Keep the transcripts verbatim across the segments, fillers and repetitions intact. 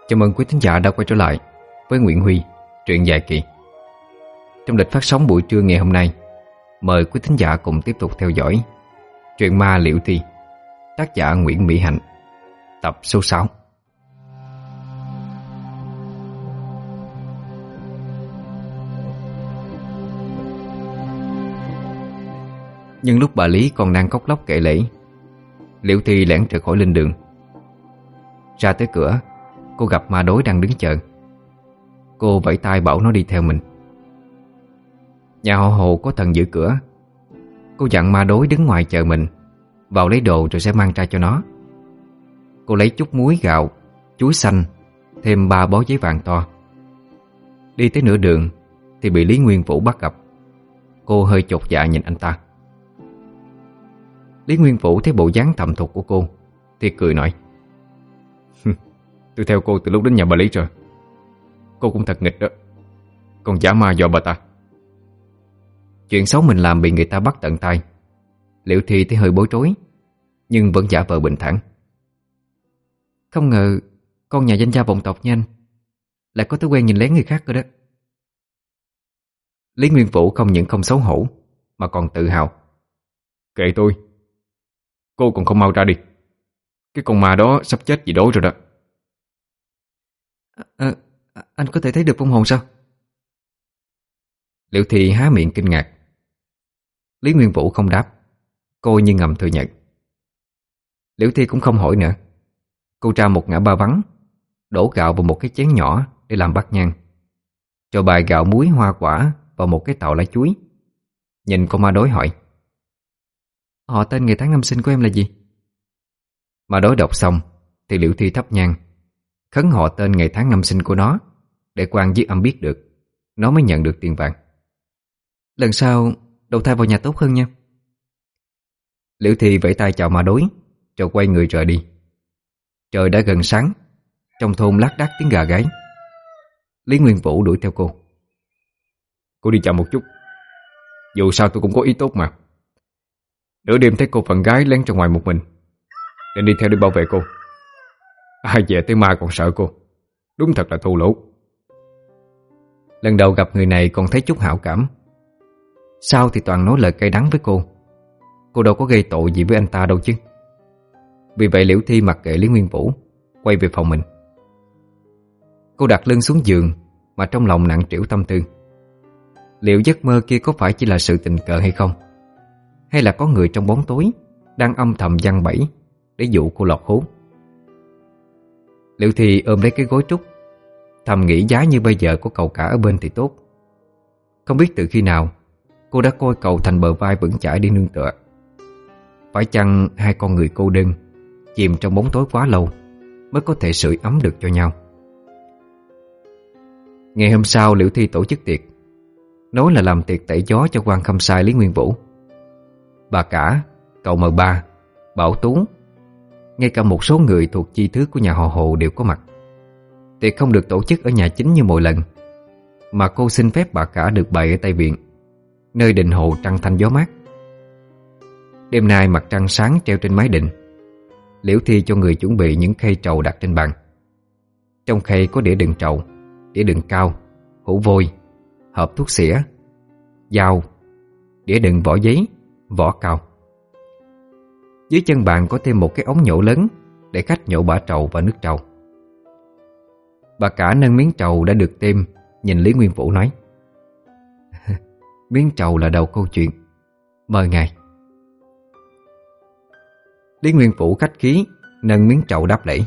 Chào mừng quý thính giả đã quay trở lại với Nguyễn Huy, truyện dài kỳ. Trong lịch phát sóng buổi trưa ngày hôm nay, mời quý thính giả cùng tiếp tục theo dõi truyện ma Liễu Thi, tác giả Nguyễn Mỹ Hạnh, tập số sáu. Nhưng lúc bà Lý còn đang khóc lóc kể lể, Liễu Thi lẻn trượt khỏi lên đường. Ra tới cửa, cô gặp ma đối đang đứng chờ. Cô vẫy tay bảo nó đi theo mình. Nhà họ Hồ có thần giữ cửa. Cô dặn ma đối đứng ngoài chờ mình, vào lấy đồ rồi sẽ mang ra cho nó. Cô lấy chút muối gạo, chuối xanh, thêm ba bó giấy vàng to. Đi tới nửa đường thì bị Lý Nguyên Vũ bắt gặp. Cô hơi chột dạ nhìn anh ta. Lý Nguyên Vũ thấy bộ dáng thầm thục của cô thì cười nói: "Tôi theo cô từ lúc đến nhà bà Lý rồi. Cô cũng thật nghịch đó, còn giả ma dọa bà ta." Chuyện xấu mình làm bị người ta bắt tận tay. Liễu Thi thấy hơi bối rối, nhưng vẫn giả vờ bình thản. "Không ngờ con nhà danh gia vọng tộc như anh lại có thói quen nhìn lén người khác cơ đó." Lý Nguyên Vũ không những không xấu hổ mà còn tự hào: "Kệ tôi, cô còn không mau ra đi. Cái con ma đó sắp chết vì đói rồi đó." À, à, anh có thể thấy được vong hồn sao?" Liễu Thi há miệng kinh ngạc. Lý Nguyên Vũ không đáp, cô như ngầm thừa nhận. Liễu Thi cũng không hỏi nữa. Cô ra một ngã ba vắng, đổ gạo vào một cái chén nhỏ để làm bát nhang, cho bài gạo muối hoa quả vào một cái tàu lá chuối. Nhìn con ma đối hỏi: "Họ tên ngày tháng năm sinh của em là gì?" Ma đối đọc xong thì Liễu Thi thắp nhang, khấn họ tên ngày tháng năm sinh của nó, để quan dư âm biết được, nó mới nhận được tiền vàng. "Lần sau đầu thai vào nhà tốt hơn nha." Liễu Thi vẫy tay chào ma đối, rồi quay người rời đi. Trời đã gần sáng, trong thôn lác đác tiếng gà gáy. Lý Nguyên Vũ đuổi theo cô: "Cô đi chậm một chút, dù sao tôi cũng có ý tốt mà. Nửa đêm thấy cô phần gái lén ra ngoài một mình, nên đi theo để bảo vệ cô. Ai về tới ma còn sợ cô, đúng thật là thô lỗ." Lần đầu gặp người này còn thấy chút hảo cảm, sau thì toàn nói lời cay đắng với cô. Cô đâu có gây tội gì với anh ta đâu chứ. Vì vậy Liễu Thi mặc kệ Lý Nguyên Vũ, quay về phòng mình. Cô đặt lưng xuống giường mà trong lòng nặng trĩu tâm tư. Liệu giấc mơ kia có phải chỉ là sự tình cờ hay không, hay là có người trong bóng tối đang âm thầm giăng bẫy để dụ cô lọt hố. Liễu Thi ôm lấy cái gối trúc, thầm nghĩ giá như bây giờ có cậu cả ở bên thì tốt. Không biết từ khi nào cô đã coi cậu thành bờ vai vững chãi để nương tựa. Phải chăng hai con người cô đơn, chìm trong bóng tối quá lâu, mới có thể sưởi ấm được cho nhau. Ngày hôm sau Liễu Thi tổ chức tiệc, nói là làm tiệc tẩy gió cho quan khâm sai Lý Nguyên Vũ. Bà cả, cậu mờ ba, Bảo Tú, ngay cả một số người thuộc chi thứ của nhà họ Hồ đều có mặt. Tiệc không được tổ chức ở nhà chính như mọi lần, mà cô xin phép bà cả được bày ở Tây Viện, nơi đình hồ trăng thanh gió mát. Đêm nay mặt trăng sáng treo trên mái đình. Liễu Thi cho người chuẩn bị những khay trầu đặt trên bàn. Trong khay có đĩa đựng trầu, đĩa đựng cao, hũ vôi, hộp thuốc xỉa, dao, đĩa đựng vỏ giấy, vỏ cao. Dưới chân bàn có thêm một cái ống nhổ lớn để khách nhổ bã trầu và nước trầu. Bà cả nâng miếng trầu đã được thêm, nhìn Lý Nguyên Vũ nói: "Miếng trầu là đầu câu chuyện, mời ngài." Lý Nguyên Vũ khách khí nâng miếng trầu đáp lễ: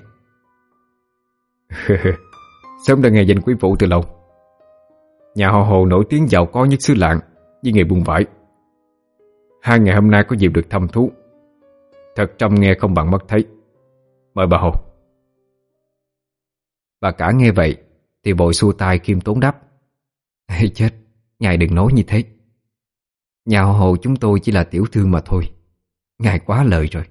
"Sớm đã nghe danh quý phụ từ lâu. Nhà họ Hồ nổi tiếng giàu có nhất xứ Lạng với nghề buôn vải. Hai ngày hôm nay có dịp được thăm thú, thật trông nghe không bằng mắt thấy. Mời bà Hồ." Bà cả nghe vậy thì vội xua tay khiêm tốn đáp: "Ê chết, ngài đừng nói như thế. Nhà họ Hồ chúng tôi chỉ là tiểu thương mà thôi, ngài quá lời rồi."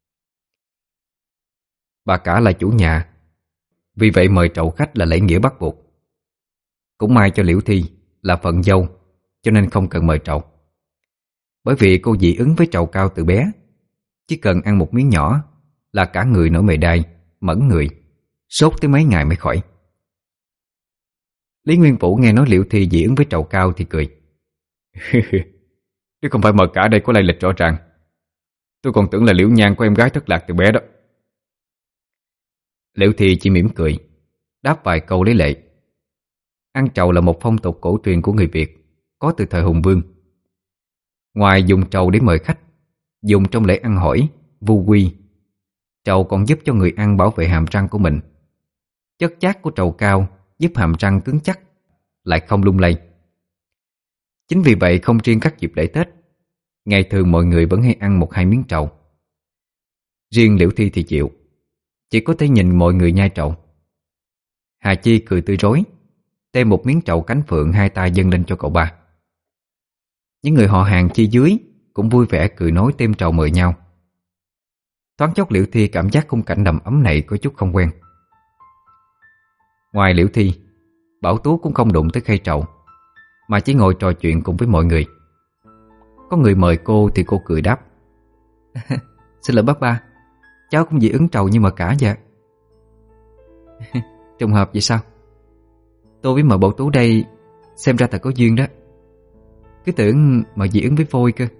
Bà cả là chủ nhà, vì vậy mời trầu khách là lễ nghĩa bắt buộc. Cũng may cho Liễu Thi là phận dâu, cho nên không cần mời trầu. Bởi vì cô dị ứng với trầu cao từ bé, chỉ cần ăn một miếng nhỏ là cả người nổi mề đay, mẫn người, sốt tới mấy ngày mới khỏi. Lý Nguyên Vũ nghe nói Liễu Thi dị ứng với trầu cao thì cười. Nếu không phải mờ cả đây có lai lịch rõ ràng, tôi còn tưởng là Liễu Nhan của em gái thất lạc từ bé đó. Liễu Thi chỉ mỉm cười, đáp vài câu lấy lệ. Ăn trầu là một phong tục cổ truyền của người Việt, có từ thời Hùng Vương. Ngoài dùng trầu để mời khách, dùng trong lễ ăn hỏi, vu quy, trầu còn giúp cho người ăn bảo vệ hàm răng của mình. Chất chát của trầu cao giúp hàm răng cứng chắc, lại không lung lay. Chính vì vậy không riêng các dịp lễ Tết, ngày thường mọi người vẫn hay ăn một hai miếng trầu. Riêng Liễu Thi thì chịu, chỉ có thể nhìn mọi người nhai trầu. Hà Chi cười tươi rói, đem một miếng trầu cánh phượng hai tay dâng lên cho cậu ba. Những người họ hàng chi dưới cũng vui vẻ cười nói tem trầu mời nhau. Thoáng chốc Liễu Thi cảm giác khung cảnh đầm ấm này có chút không quen. Ngoài Liễu Thi, Bảo Tú cũng không đụng tới khay trầu, mà chỉ ngồi trò chuyện cùng với mọi người. Có người mời cô thì cô cười đáp. Xin lỗi bác ba, cháu cũng dị ứng trầu như mà cả dạ. Trùng hợp vậy sao? Tôi với mợ Bảo Tú đây xem ra thật có duyên đó. Cứ tưởng mợ dị ứng với phôi cơ.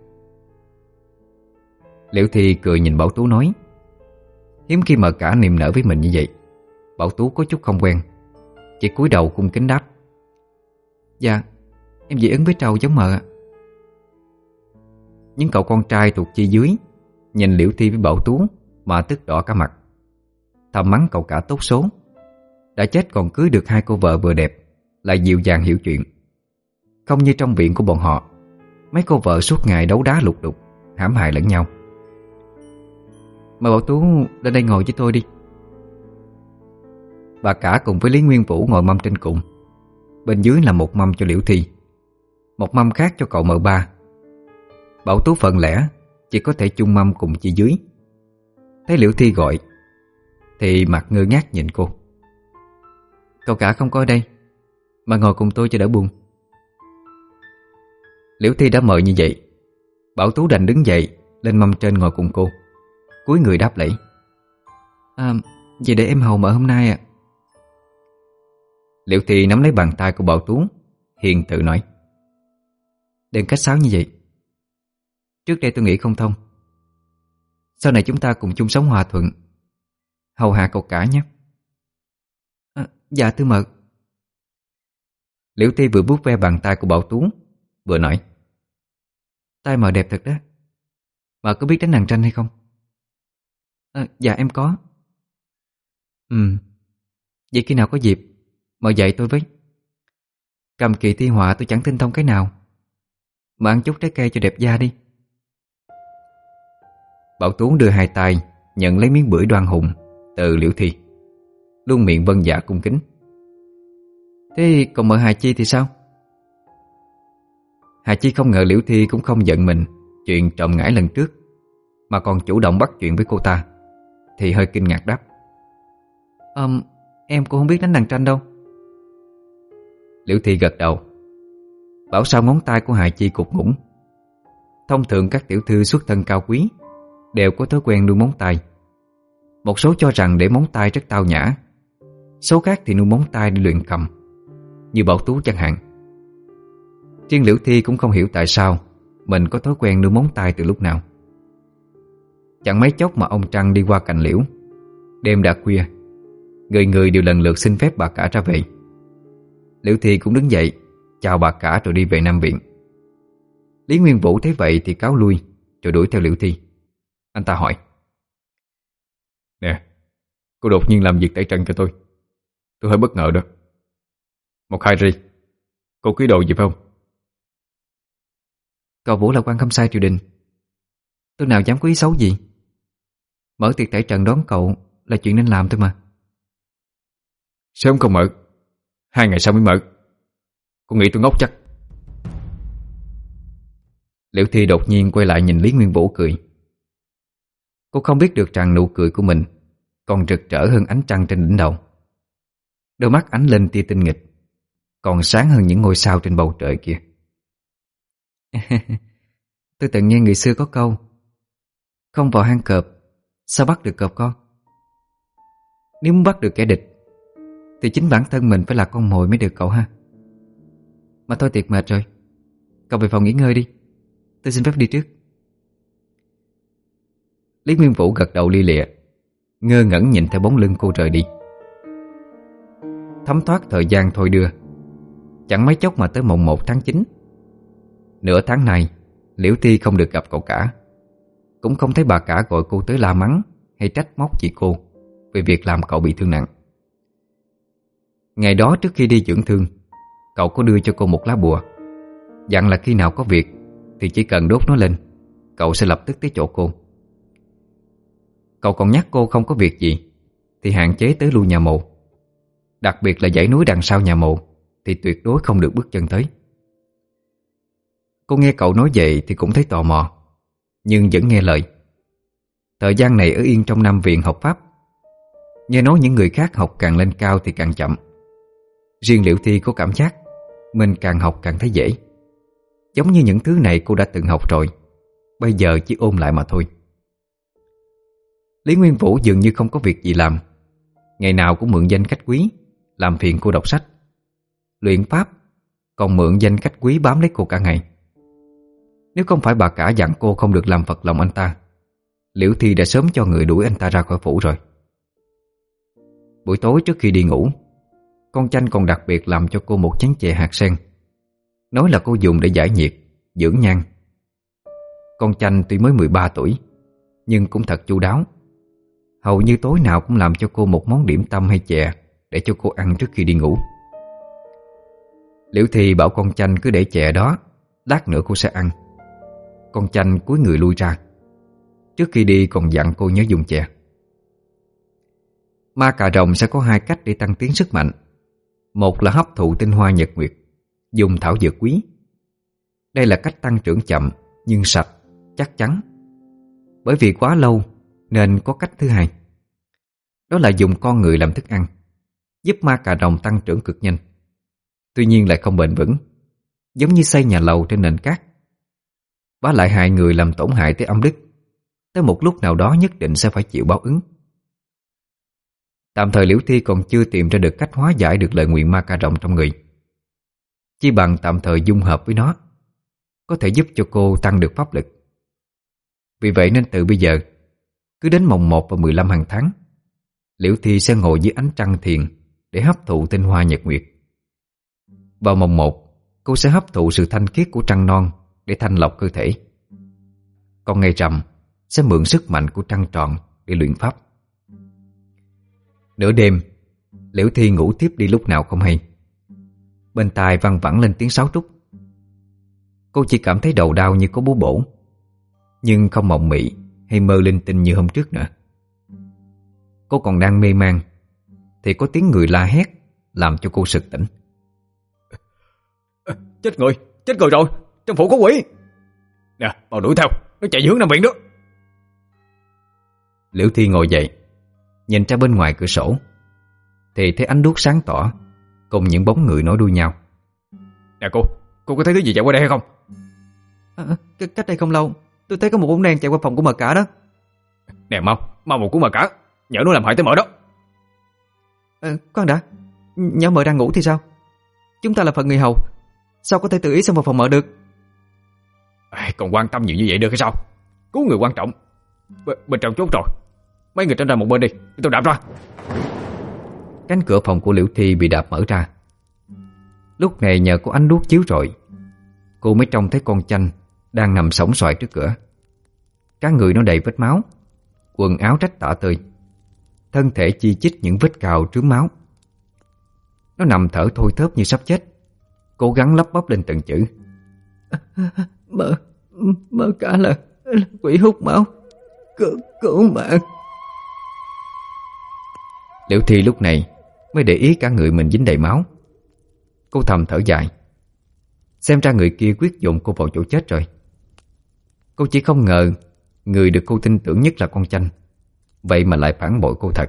Liễu Thi cười nhìn Bảo Tú nói. Hiếm khi mợ cả niềm nở với mình như vậy. Bảo Tú có chút không quen, chỉ cúi đầu cung kính đáp. Dạ, em dị ứng với trầu giống mợ ạ. Những cậu con trai thuộc chi dưới nhìn Liễu Thi với Bảo Tú mà tức đỏ cả mặt, thầm mắng cậu cả tốt số. Đã chết còn cưới được hai cô vợ vừa đẹp, lại dịu dàng hiểu chuyện. Không như trong viện của bọn họ, mấy cô vợ suốt ngày đấu đá lục đục, hãm hại lẫn nhau. Mời Bảo Tú lên đây ngồi với tôi đi. Bà cả cùng với Lý Nguyên Vũ ngồi mâm trên cùng. Bên dưới là một mâm cho Liễu Thi, một mâm khác cho cậu mợ ba. Bảo Tú phận lẽ chỉ có thể chung mâm cùng chị dưới. Thấy Liễu Thi gọi thì mặt ngơ ngác nhìn cô. Cậu cả không có ở đây, mà ngồi cùng tôi cho đỡ buồn. Liễu Thi đã mời như vậy, Bảo Tú đành đứng dậy lên mâm trên ngồi cùng cô, cúi người đáp lễ. À, vậy để em hầu mợ hôm nay ạ. Liễu Thi nắm lấy bàn tay của Bảo Tú, hiền từ nói. Đừng cách sáo như vậy. Trước đây tôi nghĩ không thông, sau này chúng ta cùng chung sống hòa thuận, hầu hạ cậu cả nhé. À, dạ thưa mợ. Liễu Thi vừa vuốt ve bàn tay của Bảo Tú, vừa nói. Tay mợ đẹp thật đó. Mợ có biết đánh đàn tranh hay không? À, dạ em có. Ừ, vậy khi nào có dịp mợ dạy tôi với. Cầm kỳ thi họa tôi chẳng tinh thông cái nào, mà ăn chút trái cây cho đẹp da đi. Bảo Tú đưa hai tay nhận lấy miếng bưởi đoan hùng từ Liễu Thi, luôn miệng vâng dạ cung kính. Thế còn mợ Hà Chi thì sao? Hà Chi không ngờ Liễu Thi cũng không giận mình chuyện trộm ngải lần trước, mà còn chủ động bắt chuyện với cô ta, thì hơi kinh ngạc đáp. um, Em cũng không biết đánh đàn tranh đâu. Liễu Thi gật đầu, bảo sao ngón tay của Hà Chi cục ngủng. Thông thường các tiểu thư xuất thân cao quý đều có thói quen nuôi móng tay. Một số cho rằng để móng tay rất tao nhã, số khác thì nuôi móng tay để luyện cầm, như Bảo Tú chẳng hạn. Riêng Liễu Thi cũng không hiểu tại sao mình có thói quen nuôi móng tay từ lúc nào. Chẳng mấy chốc mà ông Trăng đi qua cành liễu. Đêm đã khuya, người người đều lần lượt xin phép bà cả ra về. Liễu Thi cũng đứng dậy chào bà cả rồi đi về Nam Viện. Lý Nguyên Vũ thấy vậy thì cáo lui, rồi đuổi theo Liễu Thi. Anh ta hỏi. Nè, cô đột nhiên làm việc tẩy trần cho tôi, tôi hơi bất ngờ đó. Một hai ri, cô ký đồ gì phải không? Cậu Vũ là quan khâm sai triều đình, tôi nào dám có ý xấu gì. Mở tiệc tẩy trần đón cậu là chuyện nên làm thôi mà. Sớm không mở, hai ngày sau mới mở. Cô nghĩ tôi ngốc chắc? Liễu Thi đột nhiên quay lại nhìn Lý Nguyên Vũ cười. Cô không biết được rằng nụ cười của mình còn rực rỡ hơn ánh trăng trên đỉnh đầu. Đôi mắt ánh lên tia tinh nghịch, còn sáng hơn những ngôi sao trên bầu trời kia. Tôi từng nghe người xưa có câu, không vào hang cọp sao bắt được cọp con. Nếu muốn bắt được kẻ địch thì chính bản thân mình phải là con mồi mới được cậu ha. Mà thôi tiệc mệt rồi, cậu về phòng nghỉ ngơi đi, tôi xin phép đi trước. Lý Nguyên Vũ gật đầu lia lịa, ngơ ngẩn nhìn theo bóng lưng cô rời đi. Thấm thoát thời gian thôi đưa, chẳng mấy chốc mà tới mùng một tháng chín. Nửa tháng này Liễu Thi không được gặp cậu cả, cũng không thấy bà cả gọi cô tới la mắng hay trách móc chị cô về việc làm cậu bị thương nặng. Ngày đó trước khi đi dưỡng thương, cậu có đưa cho cô một lá bùa, dặn là khi nào có việc thì chỉ cần đốt nó lên, cậu sẽ lập tức tới chỗ cô. Cậu còn nhắc cô không có việc gì thì hạn chế tới lui nhà mộ, đặc biệt là dãy núi đằng sau nhà mộ thì tuyệt đối không được bước chân tới. Cô nghe cậu nói vậy thì cũng thấy tò mò, nhưng vẫn nghe lời. Thời gian này ở yên trong Nam Viện học pháp, nghe nói những người khác học càng lên cao thì càng chậm. Riêng Liễu Thi có cảm giác mình càng học càng thấy dễ, giống như những thứ này cô đã từng học rồi, bây giờ chỉ ôn lại mà thôi. Lý Nguyên Vũ dường như không có việc gì làm, ngày nào cũng mượn danh khách quý làm phiền cô đọc sách, luyện pháp, còn mượn danh khách quý bám lấy cô cả ngày. Nếu không phải bà cả dặn cô không được làm phật lòng anh ta, Liễu Thi đã sớm cho người đuổi anh ta ra khỏi phủ rồi. Buổi tối trước khi đi ngủ, con Chanh còn đặc biệt làm cho cô một chén chè hạt sen, nói là cô dùng để giải nhiệt, dưỡng nhan. Con Chanh tuy mới mười ba tuổi nhưng cũng thật chu đáo, hầu như tối nào cũng làm cho cô một món điểm tâm hay chè để cho cô ăn trước khi đi ngủ. Liễu Thi bảo con Chanh cứ để chè đó, lát nữa cô sẽ ăn. Con Chanh cúi người lui ra, trước khi đi còn dặn cô nhớ dùng chè. Ma cà rồng sẽ có hai cách để tăng tiến sức mạnh. Một là hấp thụ tinh hoa nhật nguyệt, dùng thảo dược quý. Đây là cách tăng trưởng chậm nhưng sạch, chắc chắn. Bởi vì quá lâu nên có cách thứ hai. Đó là dùng con người làm thức ăn, giúp ma cà rồng tăng trưởng cực nhanh. Tuy nhiên lại không bền vững, giống như xây nhà lầu trên nền cát. Vả lại hại người làm tổn hại tới âm đức, tới một lúc nào đó nhất định sẽ phải chịu báo ứng. Tạm thời Liễu Thi còn chưa tìm ra được cách hóa giải được lời nguyền ma cà rồng trong người, chỉ bằng tạm thời dung hợp với nó, có thể giúp cho cô tăng được pháp lực. Vì vậy nên từ bây giờ, cứ đến mồng một và mười lăm hàng tháng, Liễu Thi sẽ ngồi dưới ánh trăng thiền để hấp thụ tinh hoa nhật nguyệt. Vào mồng một, cô sẽ hấp thụ sự thanh khiết của trăng non để thanh lọc cơ thể. Còn ngày rằm sẽ mượn sức mạnh của trăng tròn để luyện pháp. Nửa đêm, Liễu Thi ngủ tiếp đi lúc nào không hay. Bên tai văng vẳng lên tiếng sáo trúc. Cô chỉ cảm thấy đầu đau như có búa bổ, nhưng không mộng mị hay mơ linh tinh như hôm trước nữa. Cô còn đang mê man thì có tiếng người la hét làm cho cô sực tỉnh. Chết người, chết người rồi, trong phủ có quỷ. Nè, mau đuổi theo, nó chạy hướng Nam Viện đó. Liễu Thi ngồi dậy, nhìn ra bên ngoài cửa sổ thì thấy ánh đuốc sáng tỏ cùng những bóng người nối đuôi nhau. Nè cô, cô có thấy thứ gì chạy qua đây hay không? À, cách đây không lâu tôi thấy có một bóng đen chạy qua phòng của mợ cả đó. Nè mau, mau một của mợ cả, nhỡ nó làm hại tới mợ đó. À, khoan đã, nhỡ mợ đang ngủ thì sao? Chúng ta là phận người hầu, sao có thể tự ý xông vào phòng mợ được? À, còn quan tâm nhiều như vậy được hay sao? Cứu người quan trọng. B bên trong chốt rồi, mấy người tránh ra một bên đi, tôi đạp ra. Cánh cửa phòng của Liễu Thi bị đạp mở ra. Lúc này nhờ có ánh đuốc chiếu rọi, cô mới trông thấy con Chanh đang nằm sõng soài trước cửa. Cả người nó đầy vết máu, quần áo rách tả tơi, thân thể chi chít những vết cào trướng máu. Nó nằm thở thôi thớp như sắp chết, cố gắng lắp bắp lên từng chữ. Mợ, mợ cả là, là quỷ hút máu, cứu, cứu mạng. Liễu Thi lúc này mới để ý cả người mình dính đầy máu. Cô thầm thở dài, xem ra người kia quyết dồn cô vào chỗ chết rồi. Cô chỉ không ngờ người được cô tin tưởng nhất là con Chanh, vậy mà lại phản bội cô thật.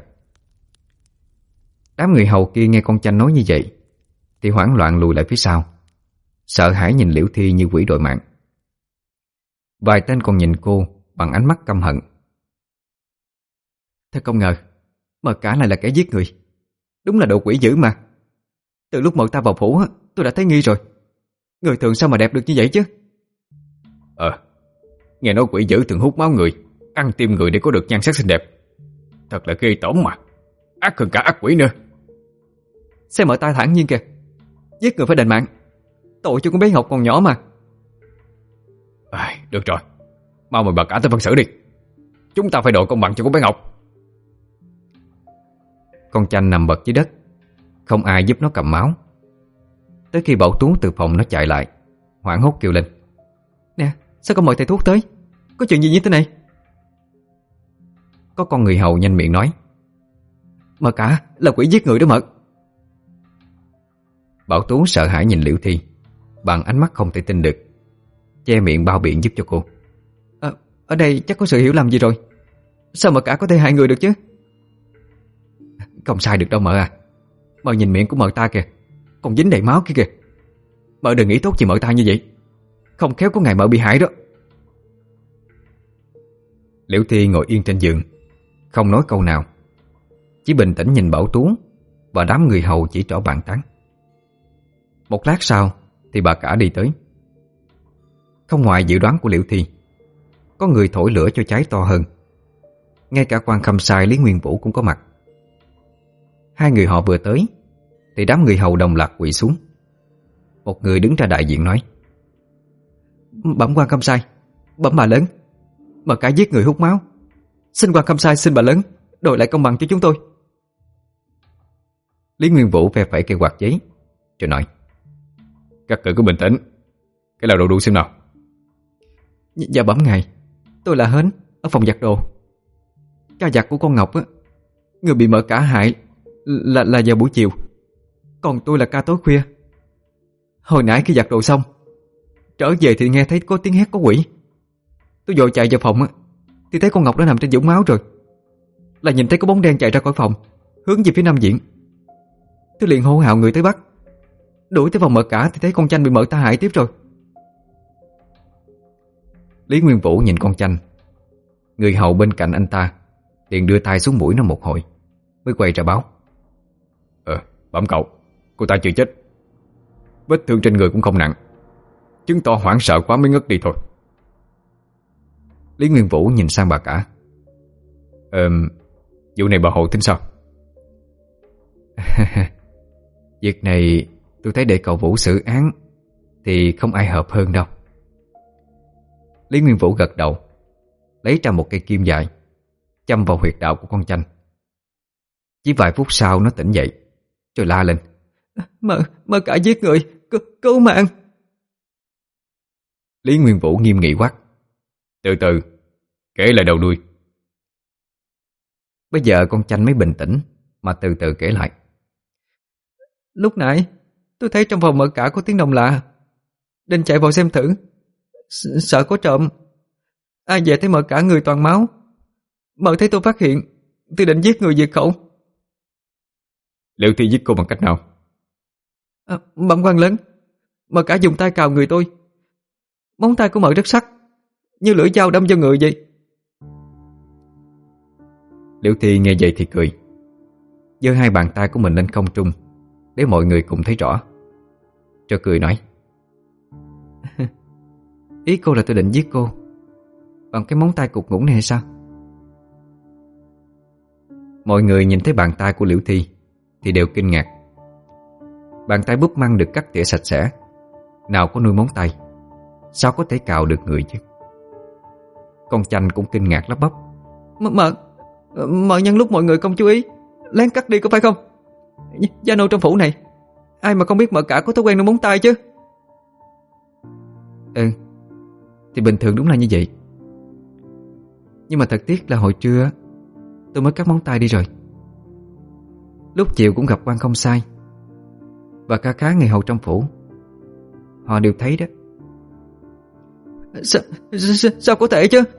Đám người hầu kia nghe con Chanh nói như vậy thì hoảng loạn lùi lại phía sau, sợ hãi nhìn Liễu Thi như quỷ đội mạng. Vài tên còn nhìn cô bằng ánh mắt căm hận. Thật không ngờ Mà cả này là kẻ giết người. Đúng là đồ quỷ dữ mà. Từ lúc mợ ta vào phủ á, tôi đã thấy nghi rồi. Người thường sao mà đẹp được như vậy chứ? Ờ, nghe nói quỷ dữ thường hút máu người, ăn tim người để có được nhan sắc xinh đẹp. Thật là ghê tởm mà. Ác hơn cả ác quỷ nữa. Xem mợ ta thản nhiên kìa. Giết người phải đền mạng. Tội cho con bé Ngọc còn nhỏ mà. À, được rồi, mau mời bà cả tới phân xử đi. Chúng ta phải đòi công bằng cho con bé Ngọc. Con Chanh nằm bật dưới đất, không ai giúp nó cầm máu. Tới khi Bảo Tú từ phòng nó chạy lại, hoảng hốt kêu lên: Nè, sao con mời thầy thuốc tới? Có chuyện gì như thế này? Có con người hầu nhanh miệng nói: Mợ cả là quỷ giết người đó mợ. Bảo Tú sợ hãi nhìn Liễu Thi, bằng ánh mắt không thể tin được, che miệng bao biện giúp cho cô. à, Ở đây chắc có sự hiểu lầm gì rồi. Sao mợ cả có thể hại người được chứ? Không sai được đâu mợ à. Mợ nhìn miệng của mợ ta kìa, còn dính đầy máu kia kìa. Mợ đừng nghĩ tốt gì mợ ta như vậy. Không khéo có ngày mợ bị hại đó. Liễu Thi ngồi yên trên giường, không nói câu nào, chỉ bình tĩnh nhìn Bảo Tú và đám người hầu chỉ trỏ bàn tán. Một lát sau thì bà cả đi tới. Không ngoài dự đoán của Liễu Thi, có người thổi lửa cho cháy to hơn. Ngay cả quan Khâm Sai Lý Nguyên Vũ cũng có mặt. Hai người họ vừa tới thì đám người hầu đồng loạt quỳ xuống. Một người đứng ra đại diện nói: Bẩm quan Khâm Sai, bẩm bà lớn, mợ cả giết người hút máu. Xin quan Khâm Sai xin bà lớn đòi lại công bằng cho chúng tôi. Lý Nguyên Vũ phe phẩy cây quạt giấy rồi nói: Các cử cứ bình tĩnh. Cái nào đồ đủ xem nào. Dạ bẩm ngài, tôi là Hến ở phòng giặt đồ. Ca giặt của con Ngọc á, người bị mợ cả hại là là vào buổi chiều, còn tôi là ca tối khuya. Hồi nãy khi giặt đồ xong, trở về thì nghe thấy có tiếng hét có quỷ. Tôi vội chạy vào phòng á, thì thấy con Ngọc đã nằm trên vũng máu rồi. Là nhìn thấy có bóng đen chạy ra khỏi phòng, hướng về phía Nam Viện. Tôi liền hô hào người tới bắt. Đuổi tới phòng mợ cả thì thấy con Chanh bị mợ ta hại tiếp rồi. Lý Nguyên Vũ nhìn con Chanh. Người hầu bên cạnh anh ta liền đưa tay xuống mũi nó một hồi, mới quay ra báo: Ờ, bẩm cậu, cô ta chưa chết. Vết thương trên người cũng không nặng, chứng tỏ hoảng sợ quá mới ngất đi thôi. Lý Nguyên Vũ nhìn sang bà cả: Ờ, vụ này bà Hồ tính sao? Việc này tôi thấy để cậu Vũ xử án thì không ai hợp hơn đâu. Lý Nguyên Vũ gật đầu, lấy ra một cây kim dài, châm vào huyệt đạo của con Chanh. Chỉ vài phút sau nó tỉnh dậy, rồi la lên: Mợ, mợ cả giết người, C cứu mạng. Lý Nguyên Vũ nghiêm nghị quát: Từ từ, kể lại đầu đuôi. Bây giờ con Chanh mới bình tĩnh mà từ từ kể lại. Lúc nãy tôi thấy trong phòng mợ cả có tiếng động lạ, định chạy vào xem thử, S sợ có trộm. Ai về thấy mợ cả người toàn máu. Mợ thấy tôi phát hiện thì định giết người diệt khẩu. Liệu Thi giết cô bằng cách nào? À, bẩm quan lớn, mợ cả dùng tay cào người tôi. Móng tay của mợ rất sắc, như lưỡi dao đâm vào người vậy. Liễu Thi nghe vậy thì cười, giơ hai bàn tay của mình lên không trung để mọi người cùng thấy rõ, rồi cười nói: Ý cô là tôi định giết cô bằng cái móng tay cục ngủn này hay sao? Mọi người nhìn thấy bàn tay của Liễu Thi thì đều kinh ngạc. Bàn tay búp măng được cắt tỉa sạch sẽ, nào có nuôi móng tay, sao có thể cào được người chứ? Con Chanh cũng kinh ngạc lắp bắp: Mợ, mợ nhân lúc mọi người không chú ý lén cắt đi có phải không? Gia nô trong phủ này ai mà không biết mợ cả có thói quen nuôi móng tay chứ? Ừ, thì bình thường đúng là như vậy. Nhưng mà thật tiếc là hồi trưa tôi mới cắt móng tay đi rồi. Lúc chiều cũng gặp quan không sai và ca khá người hầu trong phủ, họ đều thấy đó. Sao, sao, sao có thể chứ?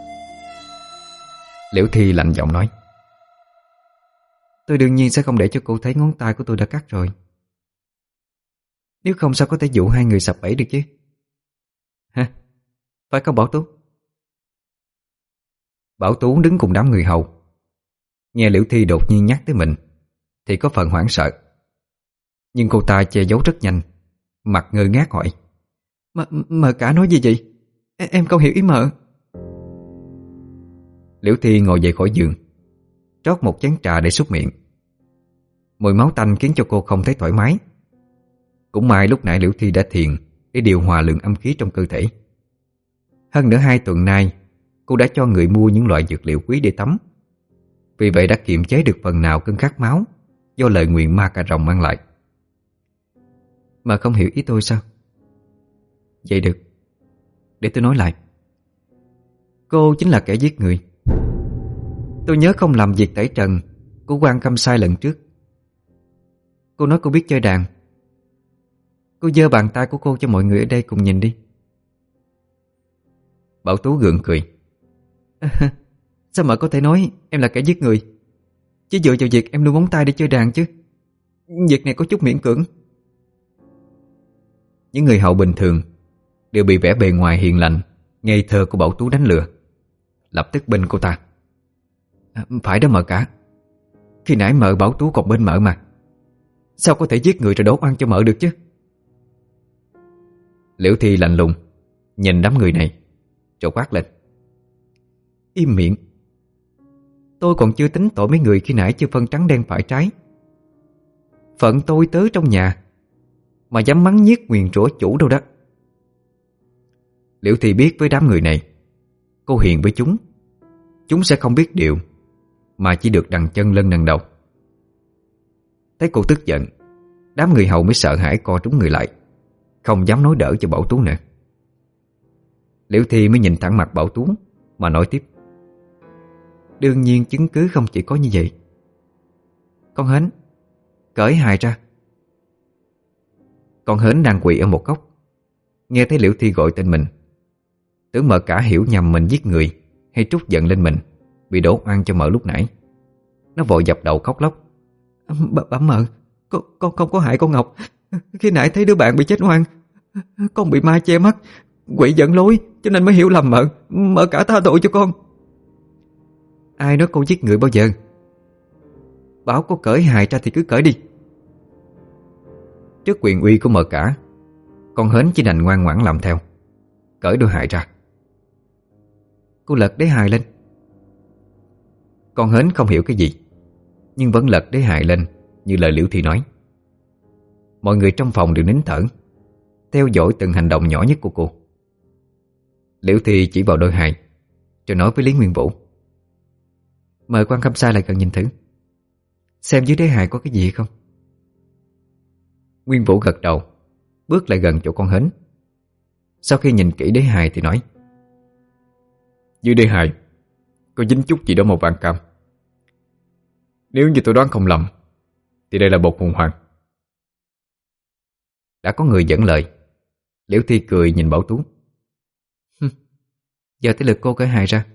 Liễu Thi lạnh giọng nói: Tôi đương nhiên sẽ không để cho cô thấy ngón tay của tôi đã cắt rồi. Nếu không sao có thể dụ hai người sập bẫy được chứ? Hả? Phải không Bảo Tú? Bảo Tú đứng cùng đám người hầu, Nghe Liễu Thi đột nhiên nhắc tới mình thì có phần hoảng sợ. Nhưng cô ta che giấu rất nhanh, mặt ngơ ngác hỏi: Mợ, mợ cả nói gì vậy? Em, em không hiểu ý mợ. Liễu Thi ngồi dậy khỏi giường, rót một chén trà để súc miệng. Mùi máu tanh khiến cho cô không thấy thoải mái. Cũng may lúc nãy Liễu Thi đã thiền để điều hòa lượng âm khí trong cơ thể. Hơn nữa hai tuần nay cô đã cho người mua những loại dược liệu quý để tắm. Vì vậy đã kiềm chế được phần nào cơn khát máu do lời nguyền ma cà rồng mang lại. Mà không hiểu ý tôi sao? Vậy được, để tôi nói lại. Cô chính là kẻ giết người. Tôi nhớ không làm việc tẩy trần của Quan Khâm Sai lần trước. Cô nói cô biết chơi đàn. Cô giơ bàn tay của cô cho mọi người ở đây cùng nhìn đi. Bảo Tú gượng cười. À, sao mà có thể nói em là kẻ giết người? Chỉ dựa vào việc em nuôi móng tay để chơi đàn chứ. Việc này có chút miễn cưỡng. Những người hậu bình thường đều bị vẻ bề ngoài hiền lành, ngây thơ của Bảo Tú đánh lừa, lập tức bên cô ta. À, phải đó mợ cả. Khi nãy mợ Bảo Tú còn bên mợ mà. Sao có thể giết người rồi đổ oan cho mợ được chứ? Liễu Thi lạnh lùng nhìn đám người này rồi quát lên: Im miệng. Tôi còn chưa tính tội mấy người khi nãy chưa phân trắng đen phải trái. Phận tôi tớ trong nhà mà dám mắng nhiếc nguyền rủa chủ đâu đó. Liễu Thi biết với đám người này, cô hiền với chúng, chúng sẽ không biết điều mà chỉ được đằng chân lân đằng đầu. Thấy cô tức giận, đám người hầu mới sợ hãi co trúng người lại, không dám nói đỡ cho Bảo Tú nữa. Liễu Thi mới nhìn thẳng mặt Bảo Tú mà nói tiếp: Đương nhiên chứng cứ không chỉ có như vậy. Con hến, cởi hài ra. Con hến đang quỳ ở một góc, nghe thấy Liễu Thi gọi tên mình, tưởng mợ cả hiểu nhầm mình giết người hay trút giận lên mình bị đổ oan cho mợ lúc nãy. Nó vội dập đầu khóc lóc: Bà, bà mợ, con, con không có hại con Ngọc. Khi nãy thấy đứa bạn bị chết oan, con bị ma che mắt, quỷ dẫn lối, cho nên mới hiểu lầm mợ. Mợ cả tha tội cho con. Ai nói con giết người bao giờ? Bảo cô cởi hài ra thì cứ cởi đi. Trước quyền uy của mợ cả, con hến chỉ đành ngoan ngoãn làm theo, cởi đôi hài ra. Cô lật đế hài lên. Con hến không hiểu cái gì, nhưng vẫn lật đế hài lên như lời Liễu Thi nói. Mọi người trong phòng đều nín thở, theo dõi từng hành động nhỏ nhất của cô. Liễu Thi chỉ vào đôi hài rồi nói với Lý Nguyên Vũ: Mời Quan Khâm Sai lại gần nhìn thử, xem dưới đế hài có cái gì không. Nguyên Vũ gật đầu, bước lại gần chỗ con hến. Sau khi nhìn kỹ đế hài thì nói: Dưới đế hài có dính chút gì đó màu vàng cam. Nếu như tôi đoán không lầm thì đây là bột hùng hoàng. Đã có người dẫn lời, Liễu Thi cười nhìn Bảo Tú: Giờ tới lượt cô cởi hài ra.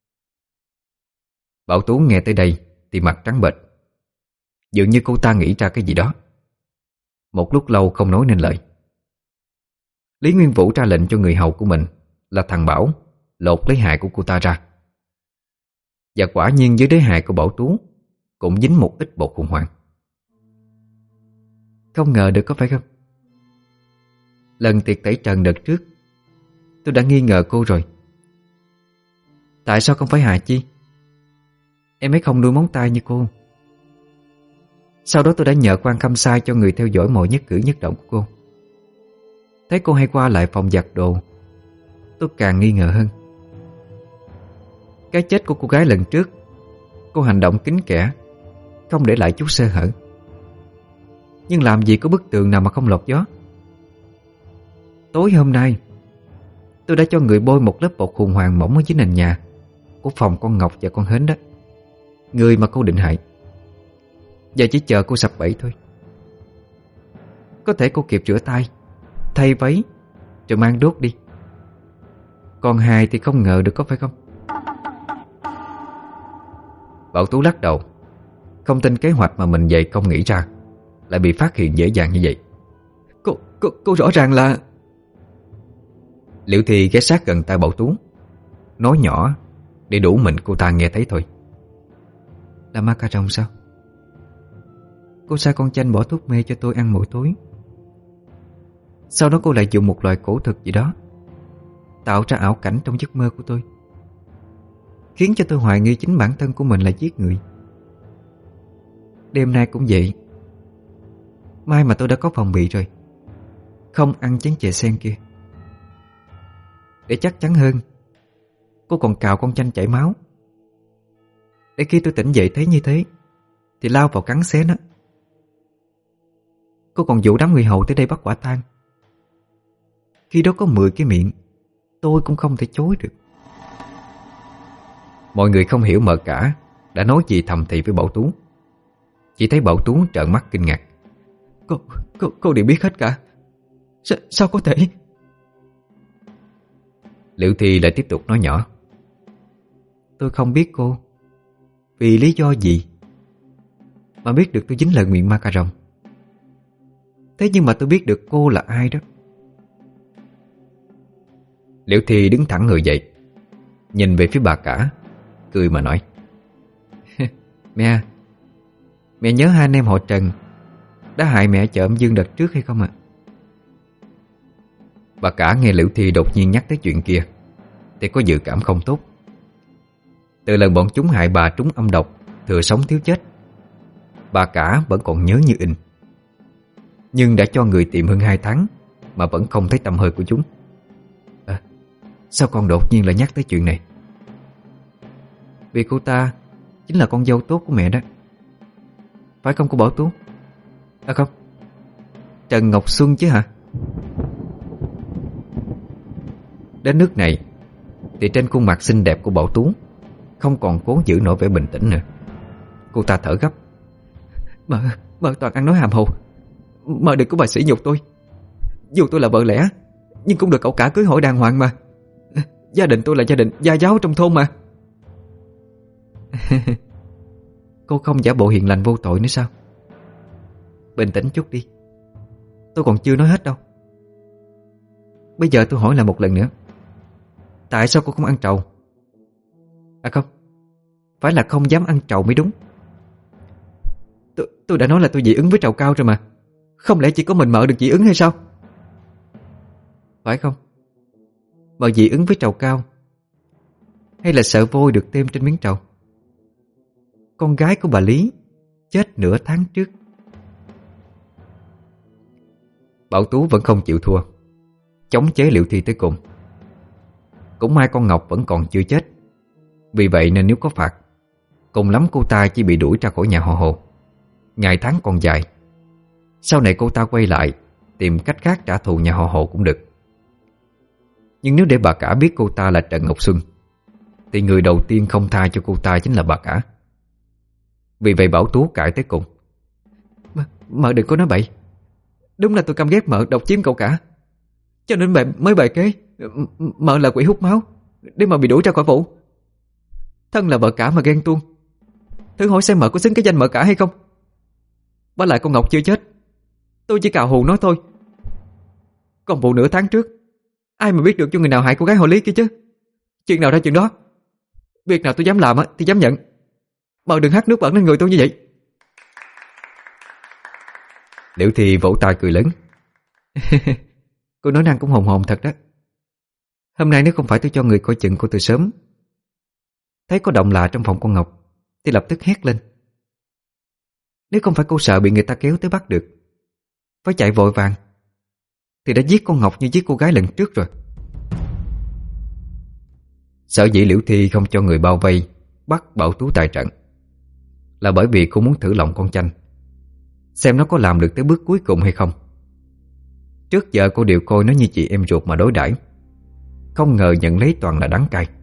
Bảo Tú nghe tới đây thì mặt trắng bệch, dường như cô ta nghĩ ra cái gì đó. Một lúc lâu không nói nên lời. Lý Nguyên Vũ ra lệnh cho người hầu của mình là thằng Bảo lột lấy hài của cô ta ra. Và quả nhiên dưới đế hài của Bảo Tú cũng dính một ít bột hùng hoàng. Không ngờ được có phải không? Lần tiệc tẩy trần đợt trước tôi đã nghi ngờ cô rồi. Tại sao không phải Hà Chi? Em ấy không nuôi móng tay như cô. Sau đó tôi đã nhờ Quan Khâm Sai cho người theo dõi mọi nhất cử nhất động của cô. Thấy cô hay qua lại phòng giặt đồ, tôi càng nghi ngờ hơn. Cái chết của cô gái lần trước, cô hành động kín kẽ, không để lại chút sơ hở. Nhưng làm gì có bức tường nào mà không lọt gió. Tối hôm nay tôi đã cho người bôi một lớp bột hùng hoàng mỏng ở dưới nền nhà của phòng con Ngọc và con Hến đó, người mà cô định hại. Giờ chỉ chờ cô sập bẫy thôi. Có thể cô kịp rửa tay, thay váy rồi mang đốt đi. Còn hài thì không ngờ được, có phải không? Bảo Tú lắc đầu, không tin kế hoạch mà mình dày công nghĩ ra lại bị phát hiện dễ dàng như vậy. Cô, cô, cô rõ ràng là... Liễu Thi ghé sát gần tai Bảo Tú, nói nhỏ để đủ mình cô ta nghe thấy thôi. Là ma cà rồng sao? Cô sai con chanh bỏ thuốc mê cho tôi ăn mỗi tối. Sau đó cô lại dùng một loại cổ thực gì đó tạo ra ảo cảnh trong giấc mơ của tôi, khiến cho tôi hoài nghi chính bản thân của mình là giết người. Đêm nay cũng vậy. May mà tôi đã có phòng bị rồi, không ăn chén chè sen kia. Để chắc chắn hơn, cô còn cào con chanh chảy máu, để khi tôi tỉnh dậy thấy như thế thì lao vào cắn xé nó. Cô còn dụ đám người hầu tới đây bắt quả tang. Khi đó có mười cái miệng, tôi cũng không thể chối được. Mọi người không hiểu Mợ Cả đã nói gì thầm thì với Bảo Tú. Chỉ thấy Bảo Tú trợn mắt kinh ngạc. Cô, cô, cô đều biết hết cả. Sa, sao có thể? Liễu Thi lại tiếp tục nói nhỏ. Tôi không biết cô vì lý do gì mà biết được tôi dính lần miệng ma cà rồng. Thế nhưng mà tôi biết được cô là ai đó. Liễu Thi đứng thẳng người dậy, nhìn về phía bà Cả, cười mà nói. Mẹ, mẹ nhớ hai anh em họ Trần đã hại mẹ chợ âm Dương đợt trước hay không ạ? À? Bà Cả nghe Liễu Thi đột nhiên nhắc tới chuyện kia thì có dự cảm không tốt. Từ lần bọn chúng hại bà trúng âm độc, thừa sống thiếu chết, bà Cả vẫn còn nhớ như in. Nhưng đã cho người tìm hơn hai tháng mà vẫn không thấy tăm hơi của chúng. À, sao con đột nhiên lại nhắc tới chuyện này? Vì cô ta chính là con dâu tốt của mẹ đó, phải không cô Bảo Tú? À không, Trần Ngọc Xuân chứ hả? Đến nước này thì trên khuôn mặt xinh đẹp của Bảo Tú không còn cố giữ nổi vẻ bình tĩnh nữa. Cô ta thở gấp. Mợ, mợ toàn ăn nói hàm hồ. Mợ đừng có bà sỉ nhục tôi. Dù tôi là vợ lẽ, nhưng cũng được cậu cả cưới hỏi đàng hoàng mà. Gia đình tôi là gia đình gia giáo trong thôn mà. Cô không giả bộ hiền lành vô tội nữa sao? Bình tĩnh chút đi, tôi còn chưa nói hết đâu. Bây giờ tôi hỏi lại một lần nữa, tại sao cô không ăn trầu? À không, phải là không dám ăn trầu mới đúng. Tôi, tôi đã nói là tôi dị ứng với trầu cao rồi mà. Không lẽ chỉ có mình mợ được dị ứng hay sao? Phải không? Mợ dị ứng với trầu cao, hay là sợ vôi được thêm trên miếng trầu? Con gái của bà Lý chết nửa tháng trước. Bảo Tú vẫn không chịu thua, chống chế Liễu Thi tới cùng. Cũng may con Ngọc vẫn còn chưa chết, vì vậy nên nếu có phạt, cùng lắm cô ta chỉ bị đuổi ra khỏi nhà họ Hồ. Ngày tháng còn dài, sau này cô ta quay lại tìm cách khác trả thù nhà họ Hồ cũng được. Nhưng nếu để bà Cả biết cô ta là Trần Ngọc Xuân, thì người đầu tiên không tha cho cô ta chính là bà Cả. Vì vậy Bảo Tú cãi tới cùng. M Mợ đừng có nói bậy. Đúng là tôi căm ghét mợ độc chiếm cậu cả, cho nên mẹ mới bày kế mợ là quỷ hút máu để mà bị đuổi ra khỏi phủ. Thân là vợ cả mà ghen tuông, thử hỏi xem mợ có xứng cái danh mợ cả hay không? Với lại con Ngọc chưa chết, tôi chỉ cào hù nói thôi. Còn vụ nửa tháng trước, ai mà biết được cho người nào hại cô gái họ Lý kia chứ? Chuyện nào ra chuyện đó. Việc nào tôi dám làm thì dám nhận. Mợ đừng hắt nước bẩn lên người tôi như vậy. Liễu Thi vỗ tay cười lớn. Cô nói năng cũng hồn hồn thật đó. Hôm nay nếu không phải tôi cho người coi chừng cô từ sớm, thấy có động lạ trong phòng con Ngọc thì lập tức hét lên. Nếu không phải cô sợ bị người ta kéo tới bắt được, phải chạy vội vàng, thì đã giết con Ngọc như giết cô gái lần trước rồi. Sở dĩ Liễu Thi không cho người bao vây bắt Bảo Tú tại trận là bởi vì cô muốn thử lòng con Chanh, xem nó có làm được tới bước cuối cùng hay không. Trước giờ cô đều coi nó như chị em ruột mà đối đãi, không ngờ nhận lấy toàn là đắng cay.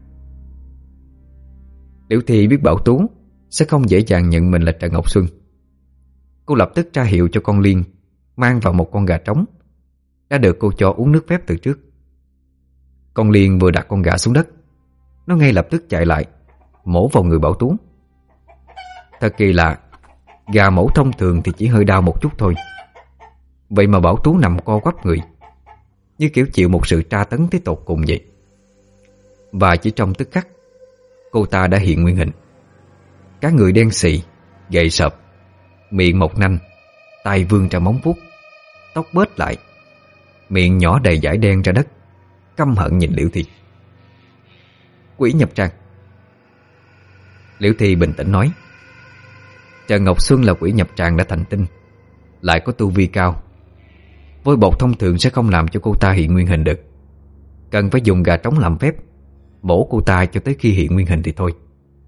Liễu Thi biết Bảo Tú sẽ không dễ dàng nhận mình là Trần Ngọc Xuân. Cô lập tức ra hiệu cho con Liên mang vào một con gà trống đã được cô cho uống nước phép từ trước. Con Liên vừa đặt con gà xuống đất, nó ngay lập tức chạy lại mổ vào người Bảo Tú. Thật kỳ lạ, gà mổ thông thường thì chỉ hơi đau một chút thôi, vậy mà Bảo Tú nằm co quắp người, như kiểu chịu một sự tra tấn tới tột cùng vậy. Và chỉ trong tức khắc, cô ta đã hiện nguyên hình. Cả người đen xì, gầy sợp, miệng một nanh, tay vươn ra móng vuốt, tóc bết lại, miệng nhỏ đầy dải đen ra đất, căm hận nhìn Liễu Thi. Quỷ nhập tràng. Liễu Thi bình tĩnh nói. Trần Ngọc Xuân là quỷ nhập tràng đã thành tinh, lại có tu vi cao. Vôi bột thông thường sẽ không làm cho cô ta hiện nguyên hình được. Cần phải dùng gà trống làm phép, mổ cô ta cho tới khi hiện nguyên hình thì thôi.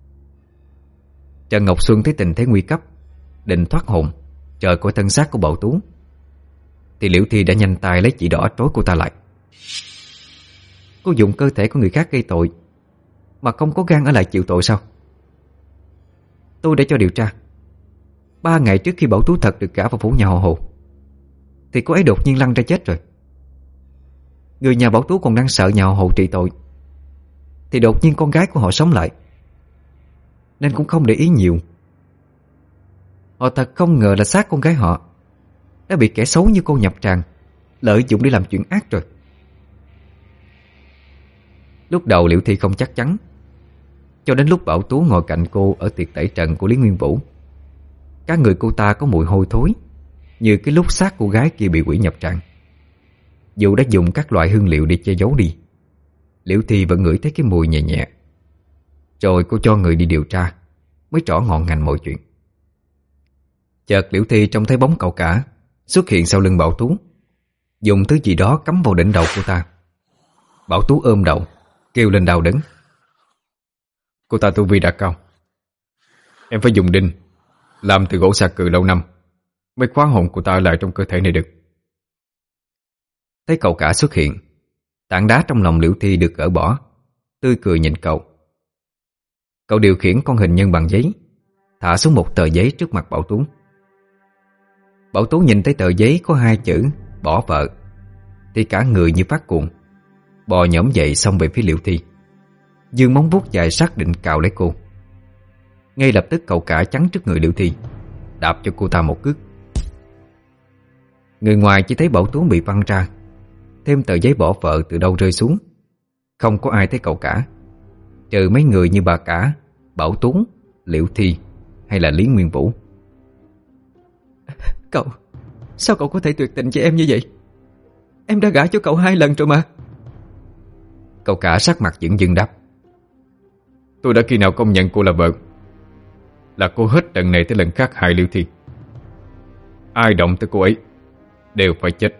Trần Ngọc Xuân thấy tình thế nguy cấp, định thoát hồn trời khỏi thân xác của Bảo Tú, thì Liễu Thi đã nhanh tay lấy chỉ đỏ trói cô ta lại. Cô dùng cơ thể của người khác gây tội mà không có gan ở lại chịu tội sao? Tôi để cho điều tra. Ba ngày trước khi Bảo Tú thật được gả vào phủ nhà họ Hồ thì cô ấy đột nhiên lăn ra chết rồi. Người nhà Bảo Tú còn đang sợ nhà họ Hồ trị tội, thì đột nhiên con gái của họ sống lại, nên cũng không để ý nhiều. Họ thật không ngờ là xác con gái họ đã bị kẻ xấu như cô nhập tràng lợi dụng để làm chuyện ác rồi. Lúc đầu Liễu Thi không chắc chắn, cho đến lúc Bảo Tú ngồi cạnh cô ở tiệc tẩy trần của Lý Nguyên Vũ. Cả người cô ta có mùi hôi thối, như cái lúc xác cô gái kia bị quỷ nhập tràng. Dù đã dùng các loại hương liệu để che giấu đi, Liễu Thi vẫn ngửi thấy cái mùi nhẹ nhẹ. Rồi cô cho người đi điều tra, mới rõ ngọn ngành mọi chuyện. Chợt Liễu Thi trông thấy bóng cậu cả xuất hiện sau lưng Bảo Tú, dùng thứ gì đó cắm vào đỉnh đầu cô ta. Bảo Tú ôm đầu, kêu lên đau đớn. Cô ta tu vi đã cao, em phải dùng đinh làm từ gỗ xà cừ lâu năm mới khóa hồn cô ta lại trong cơ thể này được. Thấy cậu cả xuất hiện, tảng đá trong lòng Liễu Thi được gỡ bỏ, tươi cười nhìn cậu. Cậu điều khiển con hình nhân bằng giấy, thả xuống một tờ giấy trước mặt Bảo Tú. Bảo Tú nhìn thấy tờ giấy có hai chữ bỏ vợ thì cả người như phát cuồng, bò nhổm dậy xông về phía Liễu Thi, giương móng vuốt dài sắc định cào lấy cô. Ngay lập tức cậu cả chắn trước người Liễu Thi, đạp cho cô ta một cước. Người ngoài chỉ thấy Bảo Tú bị văng ra, thêm tờ giấy bỏ vợ từ đâu rơi xuống. Không có ai thấy cậu cả, trừ mấy người như bà cả, Bảo Tú, Liễu Thi hay là Lý Nguyên Vũ. Cậu, sao cậu có thể tuyệt tình với em như vậy? Em đã gả cho cậu hai lần rồi mà. Cậu cả sắc mặt dửng dưng đáp. Tôi đã khi nào công nhận cô là vợ, là cô hết lần này tới lần khác hại Liễu Thi. Ai động tới cô ấy đều phải chết.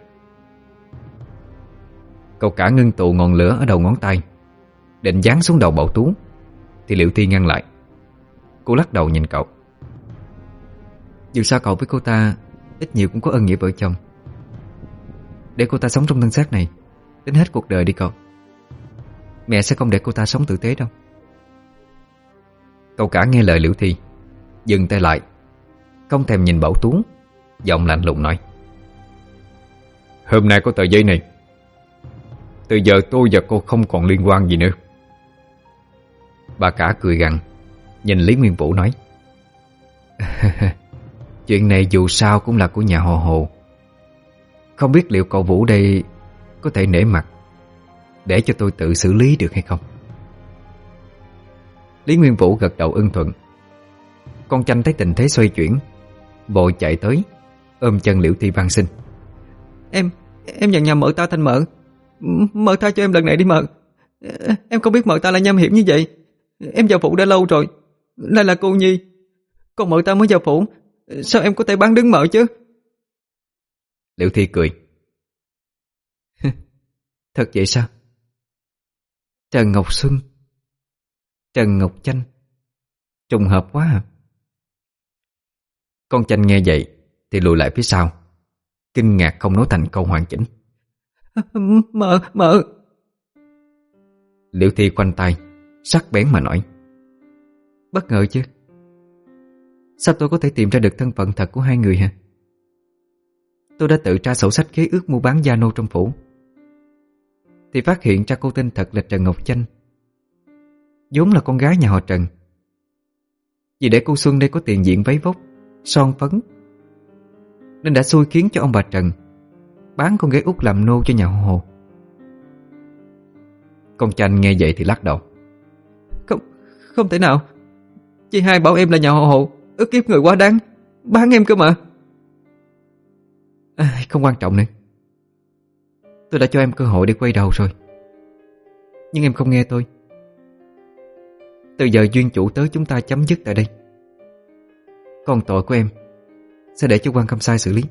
Cậu cả ngưng tụ ngọn lửa ở đầu ngón tay, định giáng xuống đầu Bảo Tú, thì Liễu Thi ngăn lại. Cô lắc đầu nhìn cậu. Dù sao cậu với cô ta ít nhiều cũng có ân nghĩa vợ chồng. Để cô ta sống trong thân xác này đến hết cuộc đời đi cậu. Mẹ sẽ không để cô ta sống tử tế đâu. Cậu cả nghe lời Liễu Thi, dừng tay lại, không thèm nhìn Bảo Tú, giọng lạnh lùng nói. Hôm nay có tờ giấy này, từ giờ tôi và cô không còn liên quan gì nữa. Bà cả cười gằn, nhìn Lý Nguyên Vũ nói. Chuyện này dù sao cũng là của nhà họ Hồ. Không biết liệu cậu Vũ đây có thể nể mặt để cho tôi tự xử lý được hay không? Lý Nguyên Vũ gật đầu ưng thuận. Con Chanh thấy tình thế xoay chuyển, vội chạy tới, ôm chân Liễu Thi van xin. Em, em nhận nhầm mợ ta thành mợ. Mợ tha cho em lần này đi mợ. Em không biết mợ ta là nham hiểm như vậy. Em vào phủ đã lâu rồi, lại là cô nhi. Còn mợ ta mới vào phủ, sao em có thể bán đứng mợ chứ? Liễu Thi cười. Thật vậy sao? Trần Ngọc Xuân, Trần Ngọc Chanh, trùng hợp quá hả? Con Chanh nghe vậy thì lùi lại phía sau, kinh ngạc không nói thành câu hoàn chỉnh. Mợ, mợ. Liễu Thi khoanh tay, sắc bén mà nói. Bất ngờ chứ? Sao tôi có thể tìm ra được thân phận thật của hai người hả? Tôi đã tự tra sổ sách khế ước mua bán gia nô trong phủ, thì phát hiện ra cô tên thật là Trần Ngọc Chanh, vốn là con gái nhà họ Trần. Vì để cô Xuân đây có tiền diện váy vóc, son phấn, nên đã xui khiến cho ông bà Trần bán con gái út làm nô cho nhà họ Hồ. Con Chanh nghe vậy thì lắc đầu. Không, không thể nào. Chị hai bảo em là nhà họ Hồ, ức hiếp người quá đáng, bán em cơ mà. À, không quan trọng nữa. Tôi đã cho em cơ hội để quay đầu rồi, nhưng em không nghe tôi. Từ giờ duyên chủ tớ chúng ta chấm dứt tại đây. Còn tội của em sẽ để cho quan Khâm Sai xử lý.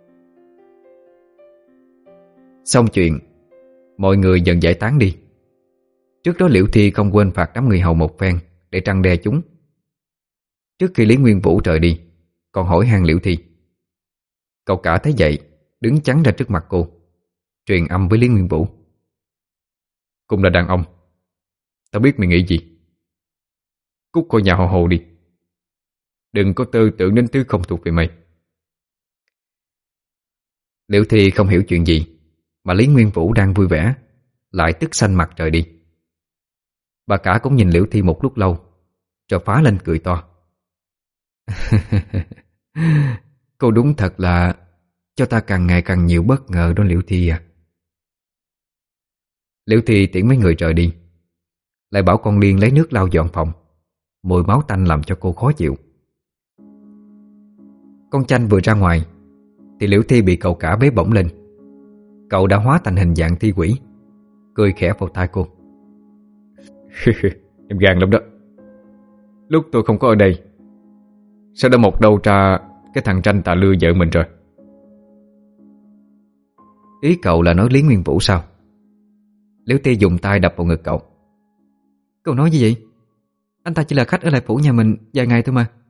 Xong chuyện, mọi người dần giải tán đi. Trước đó Liễu Thi không quên phạt đám người hầu một phen để trăn đe chúng. Trước khi Lý Nguyên Vũ rời đi, còn hỏi han Liễu Thi. Cậu cả thấy vậy, đứng chắn ra trước mặt cô, truyền âm với Lý Nguyên Vũ. Cũng là đàn ông, tao biết mày nghĩ gì. Cút khỏi nhà họ Hồ đi. Đừng có tư tưởng đến thứ không thuộc về mày. Liễu Thi không hiểu chuyện gì mà Lý Nguyên Vũ đang vui vẻ lại tức xanh mặt rời đi. Bà cả cũng nhìn Liễu Thi một lúc lâu, rồi phá lên cười to. Cô đúng thật là cho ta càng ngày càng nhiều bất ngờ đó Liễu Thi à. Liễu Thi tiễn mấy người rời đi, lại bảo con Liên lấy nước lau dọn phòng. Mùi máu tanh làm cho cô khó chịu. Con Chanh vừa ra ngoài thì Liễu Thi bị cậu cả bế bổng lên. Cậu đã hóa thành hình dạng thi quỷ, cười khẽ vào tai cô. Em gan lắm đó. Lúc tôi không có ở đây, sao đã một đâu ra cái thằng Tranh tà lưa vợ mình rồi? Ý cậu là nói Lý Nguyên Vũ sao? Liễu Thi dùng tay đập vào ngực cậu. Cậu nói gì vậy? Anh ta chỉ là khách ở lại phủ nhà mình vài ngày thôi mà.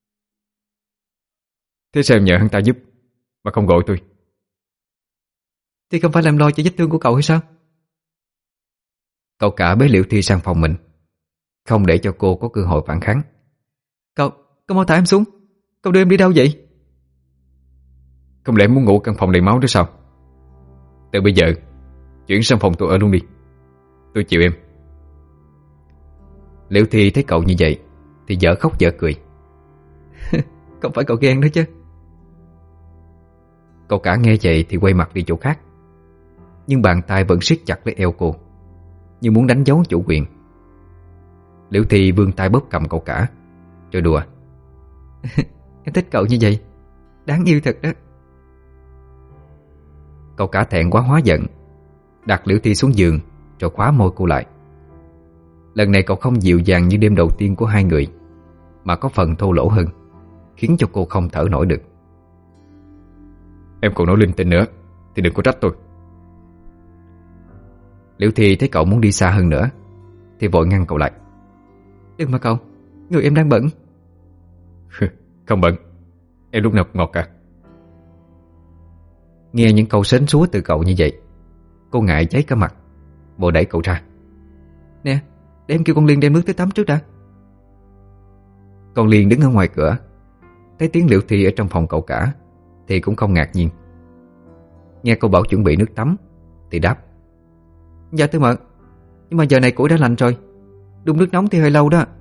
Thế sao em nhờ hắn ta giúp mà không gọi tôi? Thì không phải làm lo cho vết thương của cậu hay sao? Cậu cả bế Liễu Thi sang phòng mình, không để cho cô có cơ hội phản kháng. Cậu, cậu mau thả em xuống. Cậu đưa em đi đâu vậy? Không lẽ muốn ngủ căn phòng đầy máu đó sao? Từ bây giờ chuyển sang phòng tôi ở luôn đi. Tôi chịu em. Liễu Thi thấy cậu như vậy thì dở khóc dở cười. Không phải cậu ghen đó chứ? Cậu cả nghe vậy thì quay mặt đi chỗ khác, nhưng bàn tay vẫn siết chặt lấy eo cô, như muốn đánh dấu chủ quyền. Liễu Thi vươn tay bóp cầm cậu cả, rồi đùa. Em thích cậu như vậy, đáng yêu thật đó. Cậu cả thẹn quá hóa giận, đặt Liễu Thi xuống giường rồi khóa môi cô lại. Lần này cậu không dịu dàng như đêm đầu tiên của hai người, mà có phần thô lỗ hơn, khiến cho cô không thở nổi được. Em còn nói linh tinh nữa thì đừng có trách tôi. Liễu Thi thấy cậu muốn đi xa hơn nữa thì vội ngăn cậu lại. Đừng mà cậu, người em đang bận. Không bận, em lúc nào cũng ngọt cả. Nghe những câu sến súa từ cậu như vậy, cô ngại cháy cả mặt, vội đẩy cậu ra. Nè, để em kêu con Liên đem nước tới tắm trước đã. Con Liên đứng ở ngoài cửa, thấy tiếng Liễu Thi ở trong phòng cậu cả thì cũng không ngạc nhiên. Nghe cô bảo chuẩn bị nước tắm thì đáp. Dạ thưa mợ, nhưng mà giờ này củi đã lạnh rồi, đun nước nóng thì hơi lâu đó.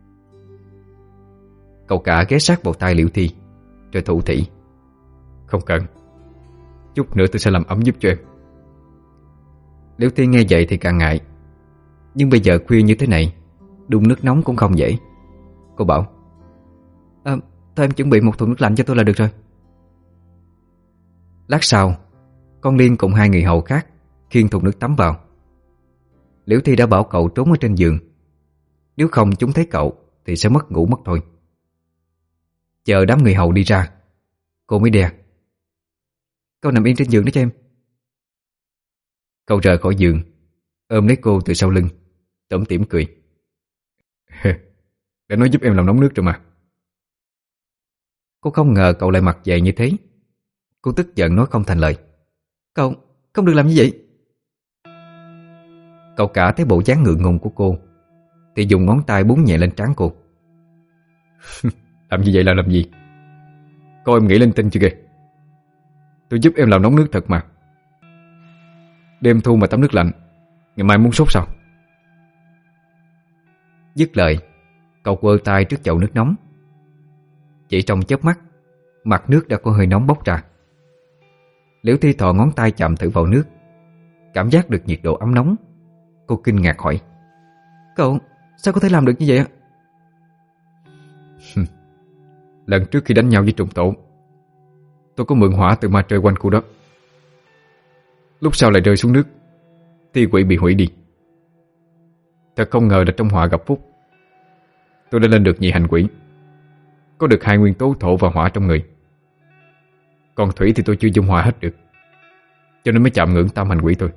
Cậu cả ghé sát vào tai Liễu Thi rồi thủ thỉ. Không cần, chút nữa tôi sẽ làm ấm giúp cho em. Liễu Thi nghe vậy thì càng ngại, nhưng bây giờ khuya như thế này, đun nước nóng cũng không dễ. Cô bảo. À, thôi em chuẩn bị một thùng nước lạnh cho tôi là được rồi. Lát sau, con Liên cùng hai người hầu khác khiêng thùng nước tắm vào. Liễu Thi đã bảo cậu trốn ở trên giường, nếu không chúng thấy cậu thì sẽ mất ngủ mất thôi. Chờ đám người hầu đi ra, cô mới đe. Cậu nằm yên trên giường đó cho em. Cậu rời khỏi giường, ôm lấy cô từ sau lưng, tủm tỉm cười. Đã nói giúp em làm nóng nước rồi mà. Cô không ngờ cậu lại mặc dày như thế. Cô tức giận nói không thành lời. Cậu, không được làm như vậy. Cậu cả thấy bộ dáng ngượng ngùng của cô thì dùng ngón tay búng nhẹ lên trán cô. Làm như vậy là làm gì? Coi em nghĩ linh tinh chưa kìa. Tôi giúp em làm nóng nước thật mà. Đêm thu mà tắm nước lạnh, ngày mai muốn sốt sao? Dứt lời, cậu quơ tay trước chậu nước nóng. Chỉ trong chớp mắt, mặt nước đã có hơi nóng bốc ra. Liễu Thi thò ngón tay chạm thử vào nước, cảm giác được nhiệt độ ấm nóng. Cô kinh ngạc hỏi. Cậu, sao có thể làm được như vậy ạ? Lần trước khi đánh nhau với trùng tổ, tôi có mượn hỏa từ ma trời quanh khu đó. Lúc sau lại rơi xuống nước, thi quỷ bị hủy đi. Thật không ngờ là trong họa gặp phúc, tôi đã lên được nhị hành quỷ, có được hai nguyên tố thổ và hỏa trong người. Còn thủy thì tôi chưa dung hòa hết được, cho nên mới chạm ngưỡng tam hành quỷ thôi.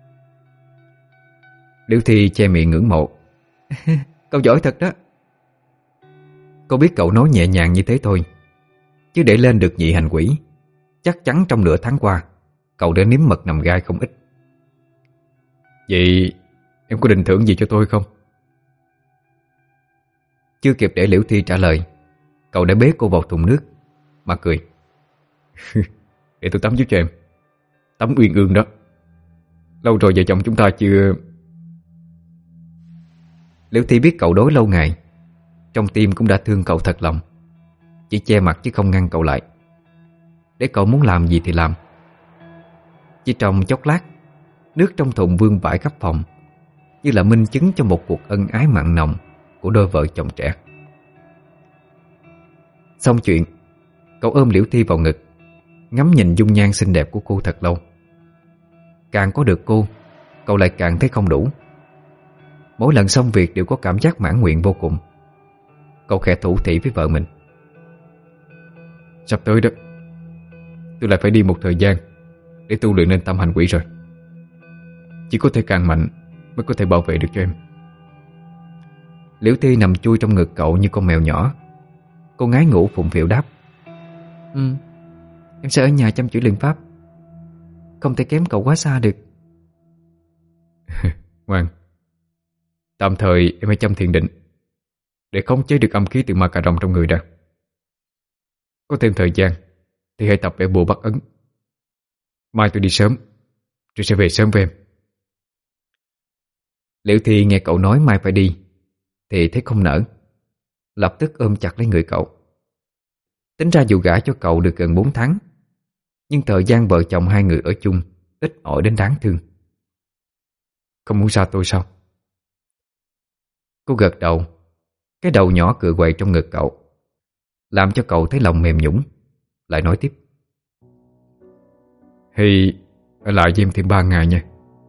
Liễu Thi che miệng ngưỡng mộ. Cậu giỏi thật đó. Cô biết cậu nói nhẹ nhàng như thế thôi, chứ để lên được nhị hành quỷ, chắc chắn trong nửa tháng qua cậu đã nếm mật nằm gai không ít. Vậy em có định thưởng gì cho tôi không? Chưa kịp để Liễu Thi trả lời, cậu đã bế cô vào thùng nước mà cười. Để tôi tắm giúp cho em. Tắm uyên ương đó. Lâu rồi vợ chồng chúng ta chưa... Liễu Thi biết cậu đối lâu ngày, trong tim cũng đã thương cậu thật lòng, chỉ che mặt chứ không ngăn cậu lại, để cậu muốn làm gì thì làm. Chỉ trong chốc lát, nước trong thùng vương vãi khắp phòng, như là minh chứng cho một cuộc ân ái mặn nồng của đôi vợ chồng trẻ. Xong chuyện, cậu ôm Liễu Thi vào ngực, ngắm nhìn dung nhan xinh đẹp của cô thật lâu. Càng có được cô, cậu lại càng thấy không đủ. Mỗi lần xong việc đều có cảm giác mãn nguyện vô cùng. Cậu khẽ thủ thỉ với vợ mình. Sắp tới đó, tôi lại phải đi một thời gian để tu luyện lên tam hành quỷ rồi. Chỉ có thể càng mạnh mới có thể bảo vệ được cho em. Liễu Thi nằm chui trong ngực cậu như con mèo nhỏ. Cô ngái ngủ phụng phịu đáp. Ừ, em sẽ ở nhà chăm chỉ luyện pháp, không thể kém cậu quá xa được. Ngoan. Tạm thời em hãy chăm thiền định để khống chế được âm khí từ ma cà rồng trong người đã. Có thêm thời gian thì hãy tập vẽ bùa bắt ấn. Mai tôi đi sớm, tôi sẽ về sớm với em. Liễu Thi nghe cậu nói mai phải đi thì thấy không nỡ, lập tức ôm chặt lấy người cậu. Tính ra dù gả cho cậu được gần bốn tháng, nhưng thời gian vợ chồng hai người ở chung ít ỏi đến đáng thương. Không muốn xa tôi sao? Cô gật đầu, cái đầu nhỏ cựa quậy trong ngực cậu, làm cho cậu thấy lòng mềm nhũn. Lại nói tiếp. Hay ở lại với em thêm ba ngày nha.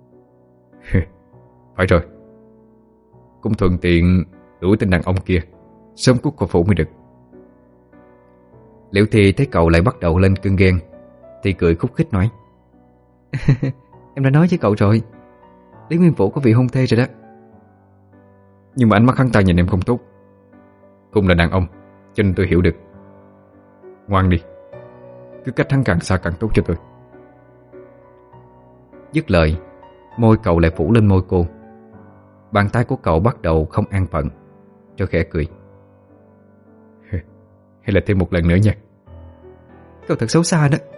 Phải rồi, cũng thuận tiện đuổi tên đàn ông kia sớm cút khỏi phủ mới được. Liễu Thi thấy cậu lại bắt đầu lên cơn ghen thì cười khúc khích nói. Em đã nói với cậu rồi, Lý Nguyên Vũ có vị hôn thê rồi đó. Nhưng mà ánh mắt hắn ta nhìn em không tốt. Cũng là đàn ông, cho nên tôi hiểu được. Ngoan đi, cứ cách hắn càng xa càng tốt cho tôi. Dứt lời, môi cậu lại phủ lên môi cô. Bàn tay của cậu bắt đầu không an phận, cho khẽ cười. Hay là thêm một lần nữa nha. Cậu thật xấu xa đó.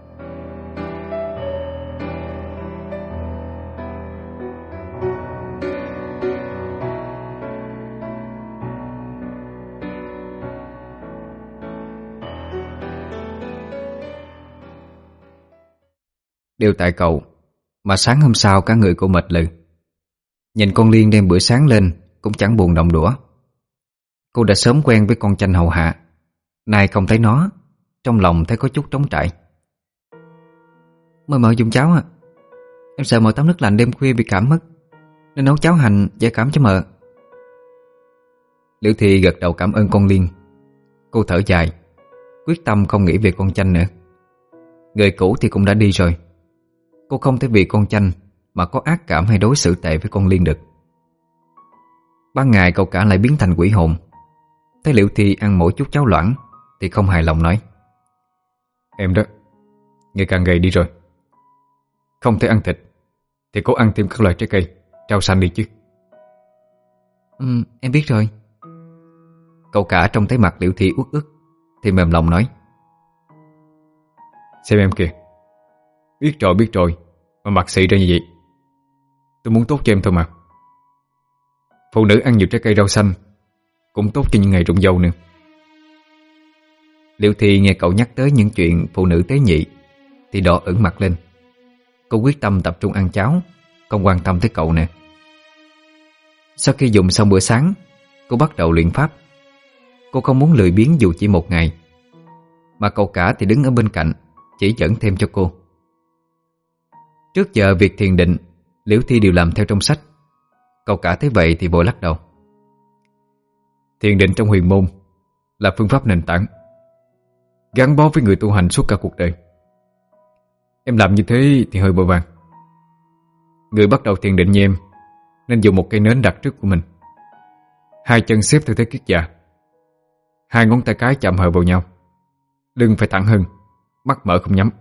Đều tại cậu mà sáng hôm sau cả người cô mệt lừ. Nhìn con Liên đem bữa sáng lên cũng chẳng buồn động đũa. Cô đã sớm quen với con chanh hầu hạ, nay không thấy nó, trong lòng thấy có chút trống trải. Mời mợ dùng cháo à? Em sợ mợ tắm nước lạnh đêm khuya bị cảm mất, nên nấu cháo hành giải cảm cho mợ. Liễu Thi gật đầu cảm ơn con Liên. Cô thở dài, quyết tâm không nghĩ về con chanh nữa. Người cũ thì cũng đã đi rồi. Cô không thể vì con chanh mà có ác cảm hay đối xử tệ với con Liên được. Ban ngày cậu cả lại biến thành quỷ hồn. Thấy Liễu Thi ăn mỗi chút cháo loãng thì không hài lòng nói. Em đó, ngày càng gầy đi rồi. Không thể ăn thịt thì cố ăn thêm các loại trái cây, rau xanh đi chứ. Ừ, em biết rồi. Cậu cả trông thấy mặt Liễu Thi uất ức thì mềm lòng nói. Xem em kìa, biết rồi biết rồi mà mặt xị ra như vậy. Tôi muốn tốt cho em thôi mà. Phụ nữ ăn nhiều trái cây rau xanh cũng tốt cho những ngày rụng dâu nữa. Liễu Thi nghe cậu nhắc tới những chuyện phụ nữ tế nhị thì đỏ ửng mặt lên. Cô quyết tâm tập trung ăn cháo, không quan tâm tới cậu nè. Sau khi dùng xong bữa sáng, cô bắt đầu luyện pháp. Cô không muốn lười biếng dù chỉ một ngày, mà cậu cả thì đứng ở bên cạnh chỉ dẫn thêm cho cô. Trước giờ việc thiền định, Liễu Thi đều làm theo trong sách. Cậu cả thấy vậy thì vội lắc đầu. Thiền định trong huyền môn là phương pháp nền tảng, gắn bó với người tu hành suốt cả cuộc đời. Em làm như thế thì hơi vội vàng. Người bắt đầu thiền định như em nên dùng một cây nến đặt trước của mình, hai chân xếp theo thế kiết già, hai ngón tay cái chạm hờ vào nhau, lưng phải thẳng hơn, mắt mở không nhắm.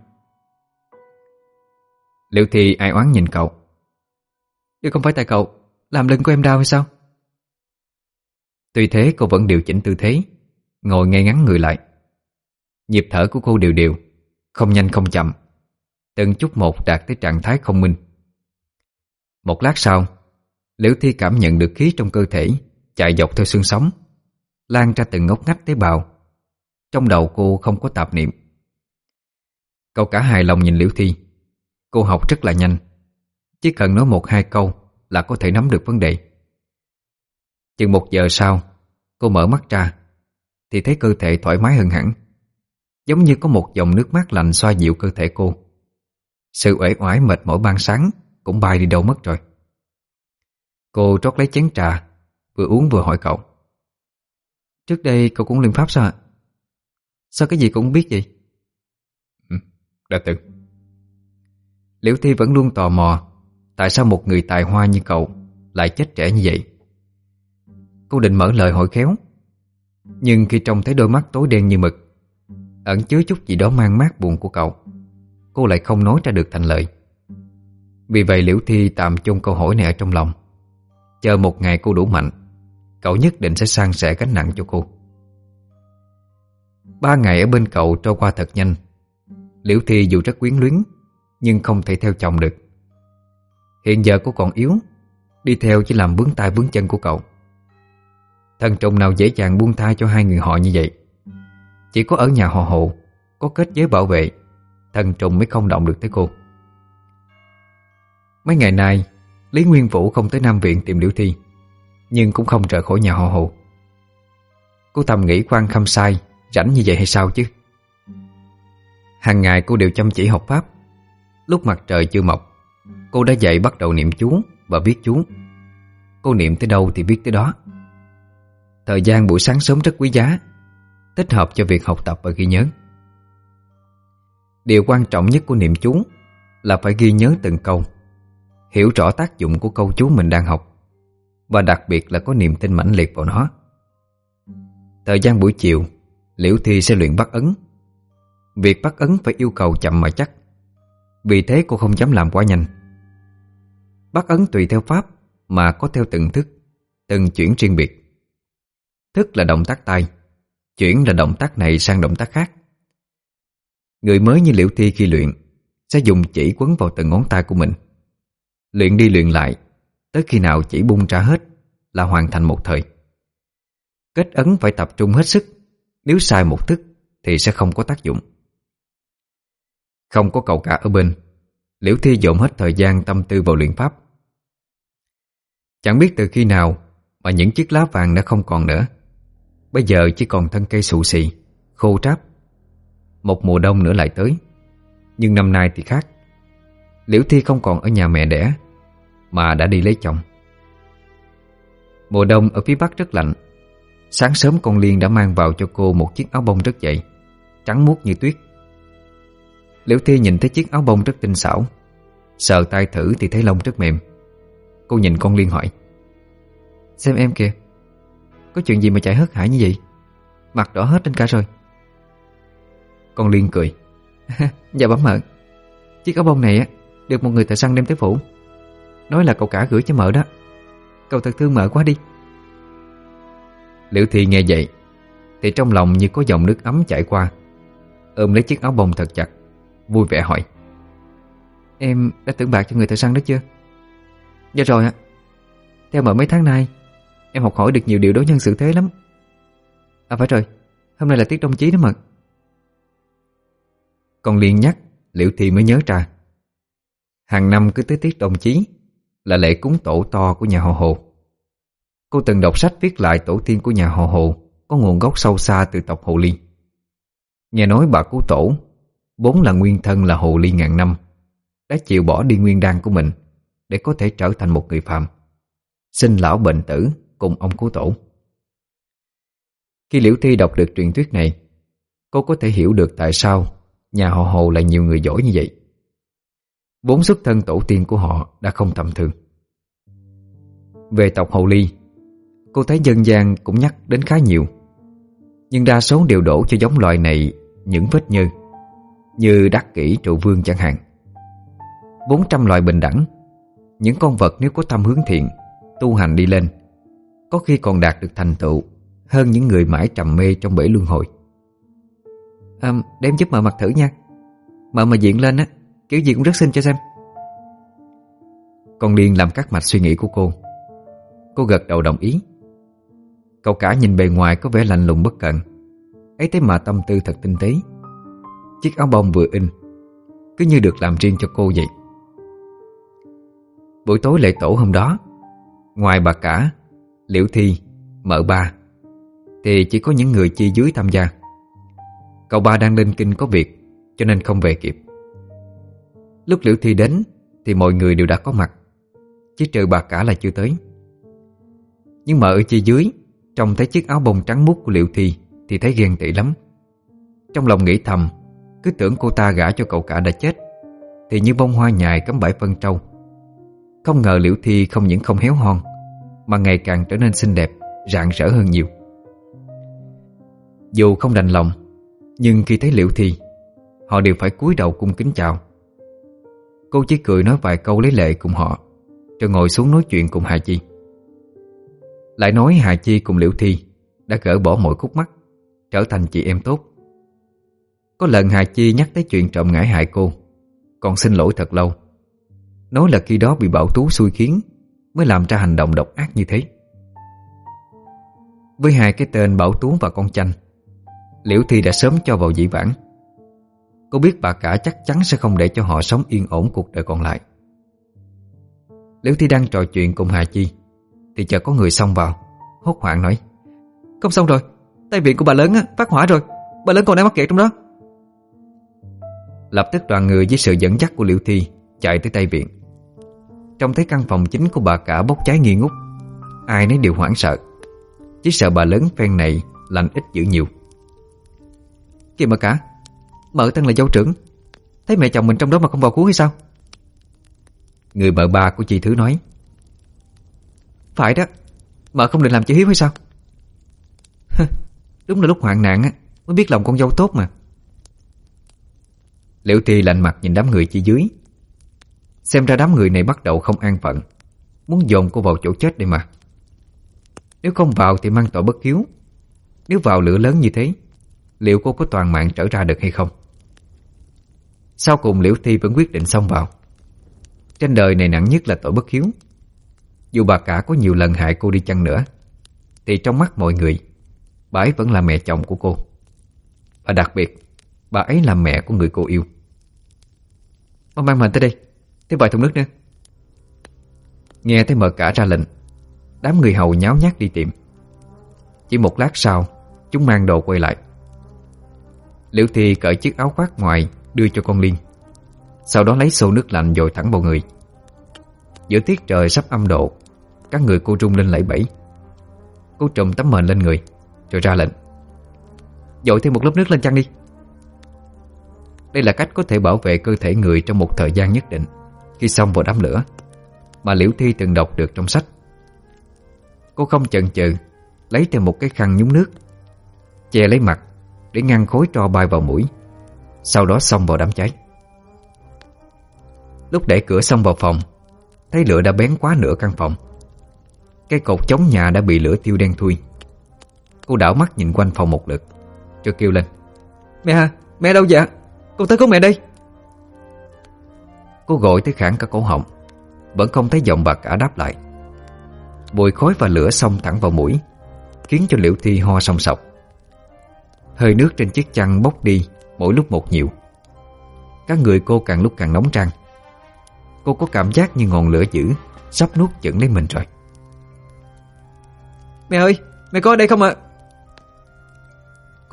Liễu Thi ai oán nhìn cậu. Chứ không phải tại cậu làm lưng của em đau hay sao? Tuy thế cô vẫn điều chỉnh tư thế, ngồi ngay ngắn người lại. Nhịp thở của cô đều đều, không nhanh không chậm, từng chút một đạt tới trạng thái không minh. Một lát sau, Liễu Thi cảm nhận được khí trong cơ thể chạy dọc theo xương sống, lan ra từng ngóc ngách tế bào. Trong đầu cô không có tạp niệm. Cậu cả hài lòng nhìn Liễu Thi. Cô học rất là nhanh, chỉ cần nói một hai câu là có thể nắm được vấn đề. Chừng một giờ sau, cô mở mắt ra thì thấy cơ thể thoải mái hơn hẳn, giống như có một dòng nước mát lạnh xoa dịu cơ thể cô. Sự uể oải mệt mỏi ban sáng cũng bay đi đâu mất rồi. Cô trót lấy chén trà, vừa uống vừa hỏi cậu. Trước đây cậu cũng luyện pháp sao ạ? Sao cái gì cũng biết vậy? Ừ, đã từng. Liễu Thi vẫn luôn tò mò tại sao một người tài hoa như cậu lại chết trẻ như vậy. Cô định mở lời hỏi khéo, nhưng khi trông thấy đôi mắt tối đen như mực, ẩn chứa chút gì đó mang mát buồn của cậu, cô lại không nói ra được thành lời. Vì vậy Liễu Thi tạm chôn câu hỏi này ở trong lòng, chờ một ngày cô đủ mạnh, cậu nhất định sẽ san sẻ gánh nặng cho cô. Ba ngày ở bên cậu trôi qua thật nhanh. Liễu Thi dù rất quyến luyến, nhưng không thể theo chồng được. Hiện giờ cô còn yếu, đi theo chỉ làm vướng tay vướng chân của cậu. Thần trùng nào dễ dàng buông tha cho hai người họ như vậy. Chỉ có ở nhà họ Hồ có kết giới bảo vệ, thần trùng mới không động được tới cô. Mấy ngày nay Lý Nguyên Vũ không tới Nam Viện tìm Liễu Thi, nhưng cũng không rời khỏi nhà họ Hồ. Cô thầm nghĩ Quan Khâm Sai rảnh như vậy hay sao chứ. Hàng ngày cô đều chăm chỉ học pháp. Lúc mặt trời chưa mọc, cô đã dậy bắt đầu niệm chú và viết chú. Cô niệm tới đâu thì viết tới đó. Thời gian buổi sáng sớm rất quý giá, thích hợp cho việc học tập và ghi nhớ. Điều quan trọng nhất của niệm chú là phải ghi nhớ từng câu, hiểu rõ tác dụng của câu chú mình đang học, và đặc biệt là có niềm tin mãnh liệt vào nó. Thời gian buổi chiều, Liễu Thi sẽ luyện bắt ấn. Việc bắt ấn phải yêu cầu chậm mà chắc, vì thế cô không dám làm quá nhanh. Bắt ấn tùy theo pháp mà có theo từng thức, từng chuyển riêng biệt. Thức là động tác tay, chuyển là động tác này sang động tác khác. Người mới như Liễu Thi khi luyện sẽ dùng chỉ quấn vào từng ngón tay của mình, luyện đi luyện lại, tới khi nào chỉ bung ra hết là hoàn thành một thời. Kết ấn phải tập trung hết sức, nếu sai một thức thì sẽ không có tác dụng. Không có cậu cả ở bên, Liễu Thi dồn hết thời gian tâm tư vào luyện pháp. Chẳng biết từ khi nào mà những chiếc lá vàng đã không còn nữa. Bây giờ chỉ còn thân cây xù xì, khô ráp. Một mùa đông nữa lại tới. Nhưng năm nay thì khác. Liễu Thi không còn ở nhà mẹ đẻ, mà đã đi lấy chồng. Mùa đông ở phía Bắc rất lạnh. Sáng sớm con Liên đã mang vào cho cô một chiếc áo bông rất dày, trắng muốt như tuyết. Liễu Thi nhìn thấy chiếc áo bông rất tinh xảo, sờ tay thử thì thấy lông rất mềm. Cô nhìn con Liên hỏi: Xem em kìa, có chuyện gì mà chạy hớt hải như vậy? Mặt đỏ hết trên cả rồi. Con Liên cười: Dạ bẩm mợ, chiếc áo bông này á được một người thợ săn đem tới phủ, nói là cậu cả gửi cho mợ đó. Cậu thật thương mợ quá đi. Liễu Thi nghe vậy thì trong lòng như có dòng nước ấm chảy qua, ôm lấy chiếc áo bông thật chặt, vui vẻ hỏi: Em đã tưởng bạc cho người thợ săn đó chưa? Dạ rồi ạ. Theo mợ mấy tháng nay em học hỏi được nhiều điều đối nhân xử thế lắm. À phải rồi, hôm nay là tiết đồng chí đó mợ. Con Liên nhắc, Liễu Thi mới nhớ ra. Hàng năm cứ tới tiết đồng chí là lễ cúng tổ to của nhà họ Hồ. Cô từng đọc sách viết lại tổ tiên của nhà họ Hồ có nguồn gốc sâu xa từ tộc Hồ Ly. Nghe nói bà Cố Tổ vốn là nguyên thân là Hồ Ly ngàn năm, đã chịu bỏ đi nguyên đan của mình để có thể trở thành một người phàm, sinh lão bệnh tử cùng ông Cố Tổ. Khi Liễu Thi đọc được truyền thuyết này, cô có thể hiểu được tại sao nhà họ Hồ lại nhiều người giỏi như vậy. Vốn xuất thân tổ tiên của họ đã không tầm thường. Về tộc Hồ Ly, cô thấy dân gian cũng nhắc đến khá nhiều, nhưng đa số đều đổ cho giống loài này những vết nhơ, như Đắc Kỷ Trụ Vương chẳng hạn. Vốn trăm loài bình đẳng, những con vật nếu có tâm hướng thiện, tu hành đi lên, có khi còn đạt được thành tựu hơn những người mãi trầm mê trong bể luân hồi. À, để em giúp mợ mặc thử nha. Mợ mà diện lên á, kiểu gì cũng rất xinh cho xem. Con Liên làm cắt mạch suy nghĩ của cô. Cô gật đầu đồng ý. Cậu cả nhìn bề ngoài có vẻ lạnh lùng bất cận, ấy thế mà tâm tư thật tinh tế. Chiếc áo bông vừa in cứ như được làm riêng cho cô vậy. Buổi tối lễ tổ hôm đó, ngoài bà cả, Liễu Thi, mợ ba, thì chỉ có những người chi dưới tham gia. Cậu ba đang lên kinh có việc cho nên không về kịp. Lúc Liễu Thi đến thì mọi người đều đã có mặt, chỉ trừ bà cả là chưa tới. Nhưng mà ở chi dưới trông thấy chiếc áo bông trắng muốt của Liễu Thi thì thấy ghen tị lắm. Trong lòng nghĩ thầm, cứ tưởng cô ta gả cho cậu cả đã chết thì như bông hoa nhài cắm bãi phân trâu. Không ngờ Liễu Thi không những không héo hon mà ngày càng trở nên xinh đẹp, rạng rỡ hơn nhiều. Dù không đành lòng, nhưng khi thấy Liễu Thi, họ đều phải cúi đầu cung kính chào. Cô chỉ cười nói vài câu lấy lệ cùng họ, rồi ngồi xuống nói chuyện cùng Hà Chi. Lại nói Hà Chi cùng Liễu Thi đã gỡ bỏ mọi khúc mắc, trở thành chị em tốt. Có lần Hà Chi nhắc tới chuyện trộm ngải hại cô, còn xin lỗi thật lâu, nói là khi đó bị Bảo Tú xui khiến mới làm ra hành động độc ác như thế. Với hai cái tên Bảo Tú và con Chanh, Liễu Thi đã sớm cho vào dĩ vãng. Cô biết bà cả chắc chắn sẽ không để cho họ sống yên ổn cuộc đời còn lại. Liễu Thi đang trò chuyện cùng Hà Chi thì chợt có người xông vào, hốt hoảng nói: "Không xong rồi, Tây viện của bà lớn á, phát hỏa rồi, bà lớn còn đang mắc kẹt trong đó." Lập tức đoàn người với sự dẫn dắt của Liễu Thi chạy tới Tây viện. Trông thấy căn phòng chính của bà cả bốc cháy nghi ngút, ai nấy đều hoảng sợ, chỉ sợ bà lớn phen này lành ít dữ nhiều. "Kìa bà cả, mợ thân là dâu trưởng, thấy mẹ chồng mình trong đó mà không vào cứu hay sao?" Người mợ ba của chị Thứ nói: "Phải đó, mợ không định làm chị Hiếu hay sao?" "Đúng là lúc hoạn nạn á mới biết lòng con dâu tốt mà." Liễu Thi lạnh mặt nhìn đám người chi dưới. Xem ra đám người này bắt đầu không an phận, muốn dồn cô vào chỗ chết đây mà. Nếu không vào thì mang tội bất hiếu, nếu vào lửa lớn như thế, liệu cô có toàn mạng trở ra được hay không? Sau cùng Liễu Thi vẫn quyết định xông vào. Trên đời này nặng nhất là tội bất hiếu. Dù bà cả có nhiều lần hại cô đi chăng nữa, thì trong mắt mọi người, bà ấy vẫn là mẹ chồng của cô. Và đặc biệt, bà ấy là mẹ của người cô yêu. "Mà mang mình tới đây, thêm vài thùng nước nữa." Nghe thấy mợ cả ra lệnh, đám người hầu nháo nhác đi tìm. Chỉ một lát sau, chúng mang đồ quay lại. Liễu Thi cởi chiếc áo khoác ngoài đưa cho con Liên, sau đó lấy xô nước lạnh dội thẳng vào người. Giữa tiết trời sắp âm độ, các người cô rung lên lẩy bẩy. Cô trùm tấm mền lên người rồi ra lệnh: "Dội thêm một lớp nước lên chăn đi." Đây là cách có thể bảo vệ cơ thể người trong một thời gian nhất định khi xông vào đám lửa, mà Liễu Thi từng đọc được trong sách. Cô không chần chừ, lấy thêm một cái khăn nhúng nước, che lấy mặt để ngăn khói tro bay vào mũi, sau đó xông vào đám cháy. Lúc đẩy cửa xông vào phòng, thấy lửa đã bén quá nửa căn phòng. Cái cột chống nhà đã bị lửa thiêu đen thui. Cô đảo mắt nhìn quanh phòng một lượt rồi kêu lên: "Mẹ à, mẹ đâu vậy? Con tới có mẹ đây." Cô gọi tới khản cả cổ họng, vẫn không thấy giọng bà cả đáp lại. Bụi khói và lửa xông thẳng vào mũi, khiến cho Liễu Thi ho sòng sọc. Hơi nước trên chiếc chăn bốc đi mỗi lúc một nhiều. Các người cô càng lúc càng nóng rang. Cô có cảm giác như ngọn lửa dữ sắp nuốt chửng lấy mình rồi. "Mẹ ơi, mẹ có ở đây không ạ?"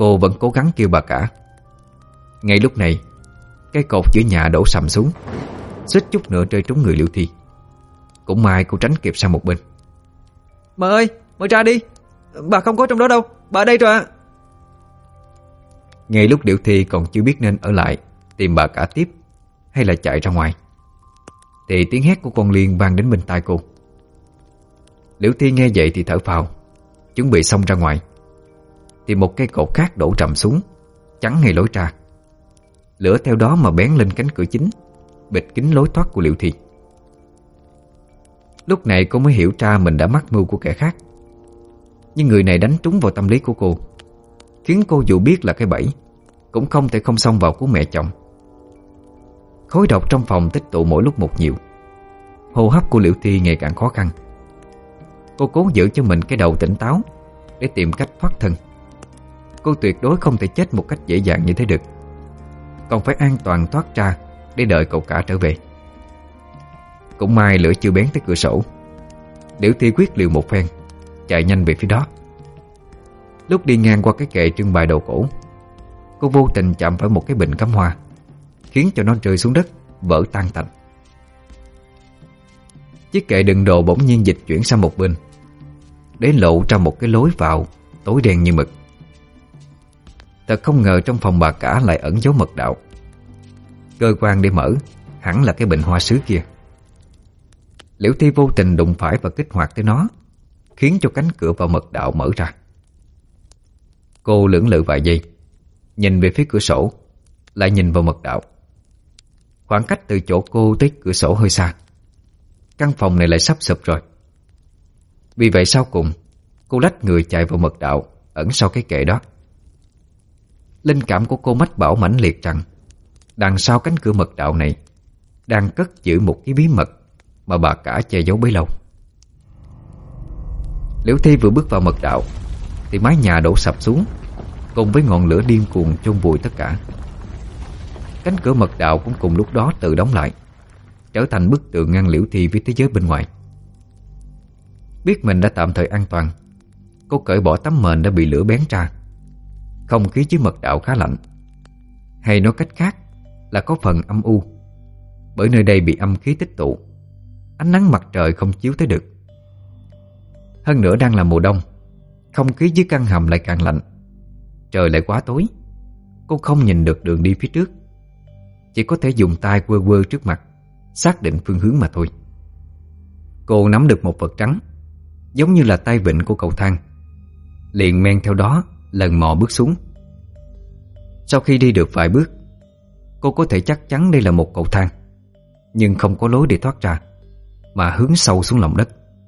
Cô vẫn cố gắng kêu bà cả. Ngay lúc này, cái cột giữa nhà đổ sầm xuống, suýt chút nữa rơi trúng người Liễu Thi. Cũng may cô tránh kịp sang một bên. Mợ ơi, mợ ra đi. Bà không có trong đó đâu, bà ở đây rồi ạ. Ngay lúc Liễu Thi còn chưa biết nên ở lại tìm bà cả tiếp hay là chạy ra ngoài, thì tiếng hét của con Liên vang đến bên tai cô. Liễu Thi nghe vậy thì thở phào, chuẩn bị xông ra ngoài, thì một cây cột khác đổ trầm xuống, chắn ngay lối ra. Lửa theo đó mà bén lên cánh cửa chính, bịt kín lối thoát của Liễu Thi. Lúc này cô mới hiểu ra mình đã mắc mưu của kẻ khác. Nhưng người này đánh trúng vào tâm lý của cô, khiến cô dù biết là cái bẫy cũng không thể không xông vào cứu mẹ chồng. Khói độc trong phòng tích tụ mỗi lúc một nhiều. Hô hấp của Liễu Thi ngày càng khó khăn. Cô cố giữ cho mình cái đầu tỉnh táo để tìm cách thoát thân. Cô tuyệt đối không thể chết một cách dễ dàng như thế được, còn phải an toàn thoát ra để đợi cậu cả trở về. Cũng may lửa chưa bén tới cửa sổ. Liễu Thi quyết liều một phen, chạy nhanh về phía đó. Lúc đi ngang qua cái kệ trưng bày đồ cổ, cô vô tình chạm phải một cái bình cắm hoa, khiến cho nó rơi xuống đất, vỡ tan tành. Chiếc kệ đựng đồ bỗng nhiên dịch chuyển sang một bên, để lộ ra một cái lối vào tối đen như mực. Thật không ngờ trong phòng bà cả lại ẩn giấu mật đạo. Cơ quan để mở hẳn là cái bình hoa sứ kia. Liễu Thi vô tình đụng phải và kích hoạt tới nó, khiến cho cánh cửa vào mật đạo mở ra. Cô lưỡng lự vài giây, nhìn về phía cửa sổ, lại nhìn vào mật đạo. Khoảng cách từ chỗ cô tới cửa sổ hơi xa. Căn phòng này lại sắp sụp rồi. Vì vậy sau cùng, cô lách người chạy vào mật đạo ẩn sau cái kệ đó. Linh cảm của cô mách bảo mãnh liệt rằng đằng sau cánh cửa mật đạo này đang cất giữ một cái bí mật mà bà cả che giấu bấy lâu. Liễu Thi vừa bước vào mật đạo thì mái nhà đổ sập xuống, cùng với ngọn lửa điên cuồng chôn vùi tất cả. Cánh cửa mật đạo cũng cùng lúc đó tự đóng lại, trở thành bức tường ngăn Liễu Thi với thế giới bên ngoài. Biết mình đã tạm thời an toàn, cô cởi bỏ tấm mền đã bị lửa bén ra. Không khí dưới mật đạo khá lạnh, hay nói cách khác là có phần âm u, bởi nơi đây bị âm khí tích tụ, ánh nắng mặt trời không chiếu tới được. Hơn nữa đang là mùa đông, không khí dưới căn hầm lại càng lạnh, trời lại quá tối. Cô không nhìn được đường đi phía trước, chỉ có thể dùng tay quơ quơ trước mặt, xác định phương hướng mà thôi. Cô nắm được một vật trắng, giống như là tay vịn của cầu thang, liền men theo đó lần mò bước xuống. Sau khi đi được vài bước, cô có thể chắc chắn đây là một cầu thang, nhưng không có lối để thoát ra, mà hướng sâu xuống lòng đất.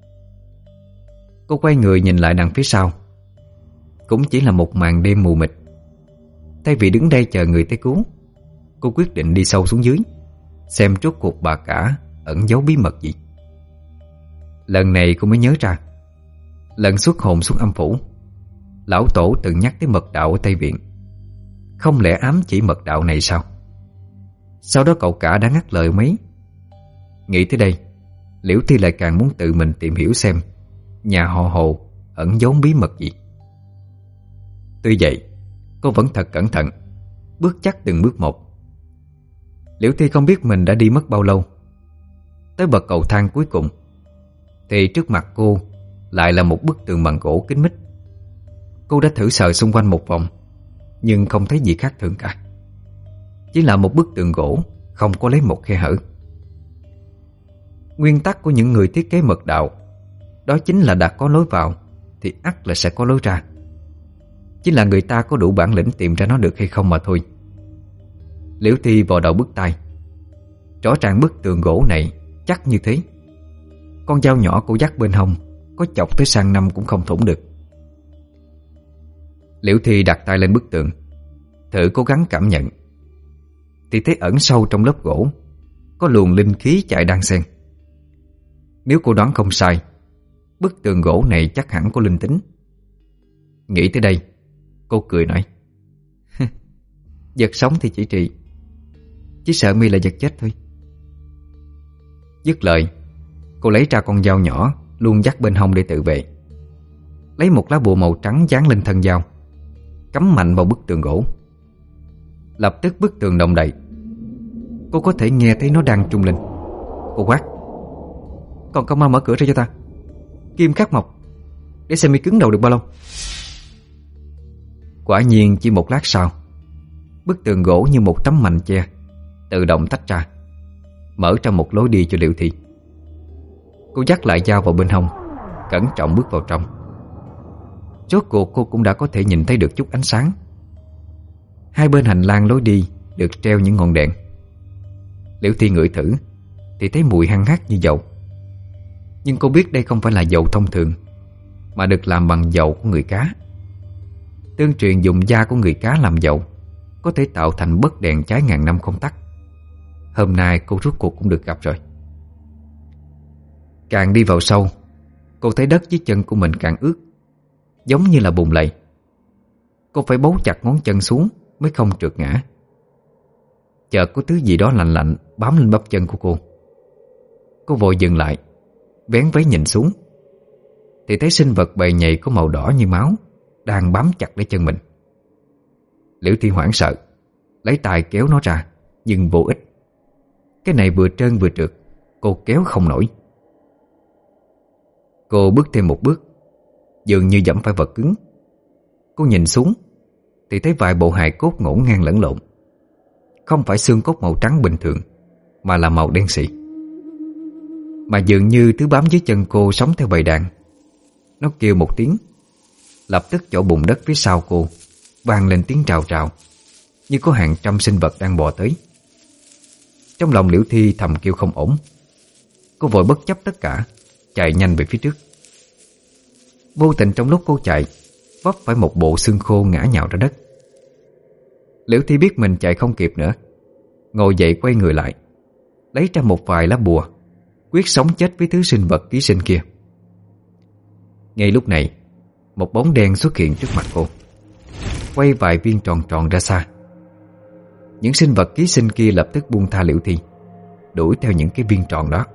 Cô quay người nhìn lại đằng phía sau, cũng chỉ là một màn đêm mù mịt. Thay vì đứng đây chờ người tới cứu, cô quyết định đi sâu xuống dưới, xem rốt cuộc bà cả ẩn giấu bí mật gì. Lần này cô mới nhớ ra, lần xuất hồn xuống âm phủ, lão tổ từng nhắc tới mật đạo ở Tây Viện. Không lẽ ám chỉ mật đạo này sao? Sau đó cậu cả đã ngắt lời mấy. Nghĩ tới đây, Liễu Thi lại càng muốn tự mình tìm hiểu xem nhà họ Hồ ẩn giấu bí mật gì. Tuy vậy, cô vẫn thật cẩn thận, bước chắc từng bước một. Liễu Thi không biết mình đã đi mất bao lâu. Tới bậc cầu thang cuối cùng, thì trước mặt cô lại là một bức tường bằng gỗ kín mít. Cô đã thử sờ xung quanh một vòng, nhưng không thấy gì khác thường cả. Chỉ là một bức tường gỗ, không có lấy một khe hở. Nguyên tắc của những người thiết kế mật đạo đó chính là đã có lối vào thì ắt là sẽ có lối ra. Chỉ là người ta có đủ bản lĩnh tìm ra nó được hay không mà thôi. Liễu Thi vò đầu bứt tai. Rõ ràng bức tường gỗ này chắc như thế, con dao nhỏ cô dắt bên hông có chọc tới sang năm cũng không thủng được. Liễu Thi đặt tay lên bức tường, thử cố gắng cảm nhận, thì thấy ẩn sâu trong lớp gỗ có luồng linh khí chạy đan xen. Nếu cô đoán không sai, bức tường gỗ này chắc hẳn có linh tính. Nghĩ tới đây, cô cười nói: vật sống thì chỉ trị, chỉ sợ mi là vật chết thôi. Dứt lời, cô lấy ra con dao nhỏ luôn dắt bên hông để tự vệ, lấy một lá bùa màu trắng dán lên thân dao, cắm mạnh vào bức tường gỗ. Lập tức bức tường động đậy. Cô có thể nghe thấy nó đang trung lên. Cô quát: "Còn công mau mở cửa ra cho ta. Kim khắc mộc, để xem mi cứng đầu được bao lâu." Quả nhiên chỉ một lát sau, bức tường gỗ như một tấm mành che tự động tách ra, mở ra một lối đi cho Liễu Thi. Cô dắt lại dao vào bên hông, cẩn trọng bước vào trong. Rốt cuộc cô cũng đã có thể nhìn thấy được chút ánh sáng. Hai bên hành lang lối đi được treo những ngọn đèn. Liễu Thi ngửi thử thì thấy mùi hăng hắc như dầu. Nhưng cô biết đây không phải là dầu thông thường, mà được làm bằng dầu của người cá. Tương truyền dùng da của người cá làm dầu có thể tạo thành bấc đèn cháy ngàn năm không tắt. Hôm nay cô rốt cuộc cũng được gặp rồi. Càng đi vào sâu, cô thấy đất dưới chân của mình càng ướt, giống như là bùn lầy. Cô phải bấu chặt ngón chân xuống mới không trượt ngã. Chợt có thứ gì đó lạnh lạnh bám lên bắp chân của cô. Cô vội dừng lại, vén váy nhìn xuống, thì thấy sinh vật bầy nhầy có màu đỏ như máu đang bám chặt lấy chân mình. Liễu Thi hoảng sợ, lấy tay kéo nó ra, nhưng vô ích. Cái này vừa trơn vừa trượt, cô kéo không nổi. Cô bước thêm một bước, dường như dẫm phải vật cứng. Cô nhìn xuống thì thấy vài bộ hài cốt ngổn ngang lẫn lộn. Không phải xương cốt màu trắng bình thường, mà là màu đen xị. Mà dường như thứ bám dưới chân cô sống theo bầy đàn. Nó kêu một tiếng, lập tức chỗ bùn đất phía sau cô vang lên tiếng trào trào, như có hàng trăm sinh vật đang bò tới. Trong lòng Liễu Thi thầm kêu không ổn. Cô vội bất chấp tất cả, chạy nhanh về phía trước. Vô tình trong lúc cô chạy, vấp phải một bộ xương khô ngã nhào ra đất. Liễu Thi biết mình chạy không kịp nữa, ngồi dậy quay người lại, lấy ra một vài lá bùa, quyết sống chết với thứ sinh vật ký sinh kia. Ngay lúc này, một bóng đen xuất hiện trước mặt cô, quay vài viên tròn tròn ra xa. Những sinh vật ký sinh kia lập tức buông tha Liễu Thi, đuổi theo những cái viên tròn đó.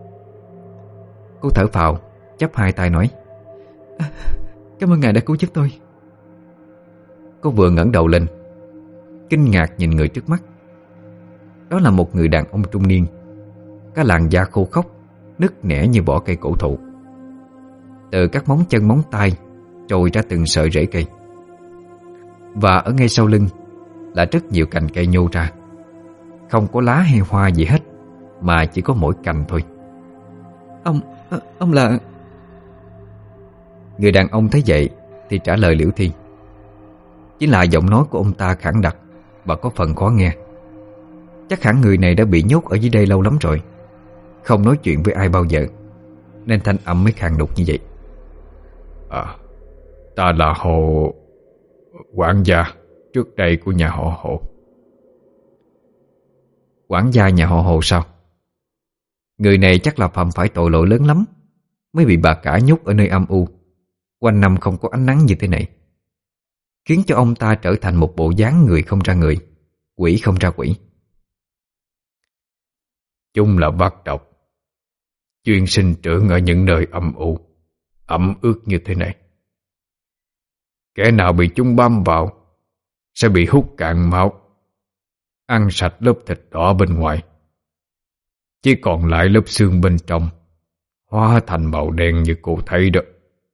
Cô thở phào, chắp hai tay nói: à, "Cảm ơn ngài đã cứu giúp tôi." Cô vừa ngẩng đầu lên, kinh ngạc nhìn người trước mắt. Đó là một người đàn ông trung niên, có làn da khô khốc, nứt nẻ như vỏ cây cổ thụ. Từ các móng chân móng tay trồi ra từng sợi rễ cây. Và ở ngay sau lưng là rất nhiều cành cây nhô ra. Không có lá hay hoa gì hết, mà chỉ có mỗi cành thôi. Ông, ông là... Người đàn ông thấy vậy thì trả lời Liễu Thi. Chỉ là giọng nói của ông ta khẳng đặc và có phần khó nghe. Chắc hẳn người này đã bị nhốt ở dưới đây lâu lắm rồi, không nói chuyện với ai bao giờ, nên thanh âm mới khàn đục như vậy. À, ta là Hồ... quản gia trước đây của nhà họ Hồ. Quản gia nhà họ Hồ sao? Người này chắc là phạm phải tội lỗi lớn lắm mới bị bà cả nhốt ở nơi âm u, quanh năm không có ánh nắng như thế này, khiến cho ông ta trở thành một bộ dáng người không ra người, quỷ không ra quỷ. Chúng là vắt độc, chuyên sinh trưởng ở những nơi âm u, ẩm ướt như thế này. Kẻ nào bị chúng bám vào sẽ bị hút cạn máu, ăn sạch lớp thịt đỏ bên ngoài, chỉ còn lại lớp xương bên trong, hóa thành màu đen như cô thấy đó.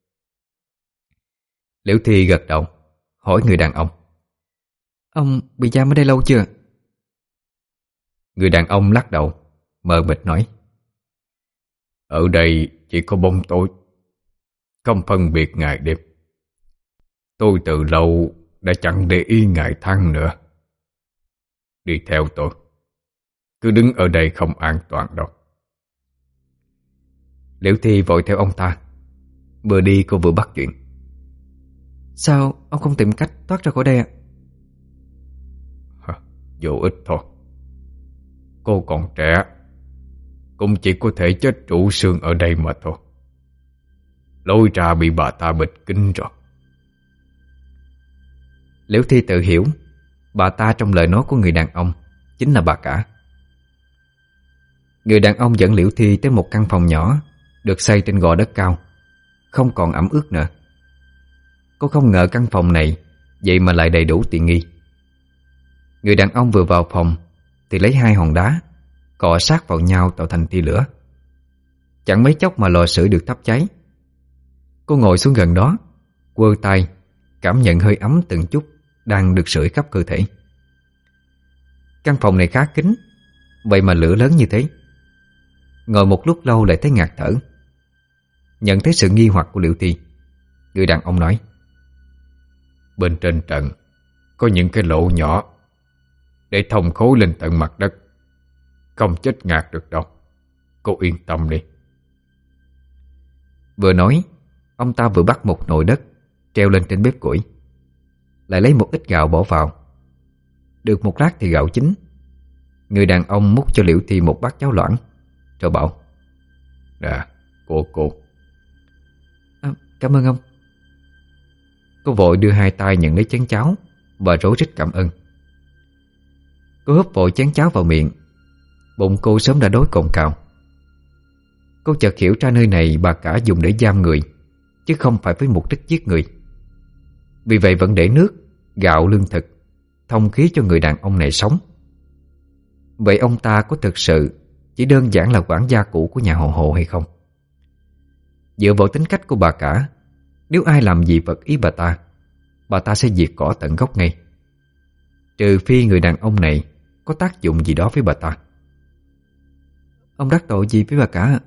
Liễu Thi gật đầu, hỏi người đàn ông: Ông bị giam ở đây lâu chưa? Người đàn ông lắc đầu, mờ mịt nói: Ở đây chỉ có bóng tối, không phân biệt ngày đêm. Tôi từ lâu đã chẳng để ý ngày tháng nữa. Đi theo tôi, cứ đứng ở đây không an toàn đâu. Liễu Thi vội theo ông ta. Vừa đi cô vừa bắt chuyện: Sao ông không tìm cách thoát ra khỏi đây ạ? À? Vô ích thôi. Cô còn trẻ, cũng chỉ có thể chết trụ xương ở đây mà thôi. Lối ra bị bà ta bịt kín rồi. Liễu Thi tự hiểu bà ta trong lời nói của người đàn ông chính là bà cả. Người đàn ông dẫn Liễu Thi tới một căn phòng nhỏ được xây trên gò đất cao, không còn ẩm ướt nữa. Cô không ngờ căn phòng này vậy mà lại đầy đủ tiện nghi. Người đàn ông vừa vào phòng thì lấy hai hòn đá cọ sát vào nhau tạo thành tia lửa. Chẳng mấy chốc mà lò sưởi được thắp cháy. Cô ngồi xuống gần đó, quơ tay cảm nhận hơi ấm từng chút đang được sưởi khắp cơ thể. Căn phòng này khá kín, vậy mà lửa lớn như thế. Ngồi một lúc lâu lại thấy ngạt thở. Nhận thấy sự nghi hoặc của Liễu Thi, người đàn ông nói: Bên trên trần có những cái lỗ nhỏ để thông khối lên tận mặt đất, không chết ngạt được đâu. Cô yên tâm đi. Vừa nói, ông ta vừa bắt một nồi đất treo lên trên bếp củi, lại lấy một ít gạo bỏ vào. Được một lát thì gạo chín. Người đàn ông múc cho Liễu Thi một bát cháo loãng, rồi bảo: Nè, của cô. À, cảm ơn ông. Cô vội đưa hai tay nhận lấy chén cháo và rối rít cảm ơn. Cô húp vội chén cháo vào miệng. Bụng cô sớm đã đói cồn cào. Cô chợt hiểu ra nơi này bà cả dùng để giam người, chứ không phải với mục đích giết người. Vì vậy vẫn để nước, gạo, lương thực, thông khí cho người đàn ông này sống. Vậy ông ta có thực sự chỉ đơn giản là quản gia cũ của nhà họ Hồ hay không? Dựa vào tính cách của bà cả, nếu ai làm gì vật ý bà ta, bà ta sẽ diệt cỏ tận gốc ngay. Trừ phi người đàn ông này có tác dụng gì đó với bà ta. Ông đắc tội gì với bà cả?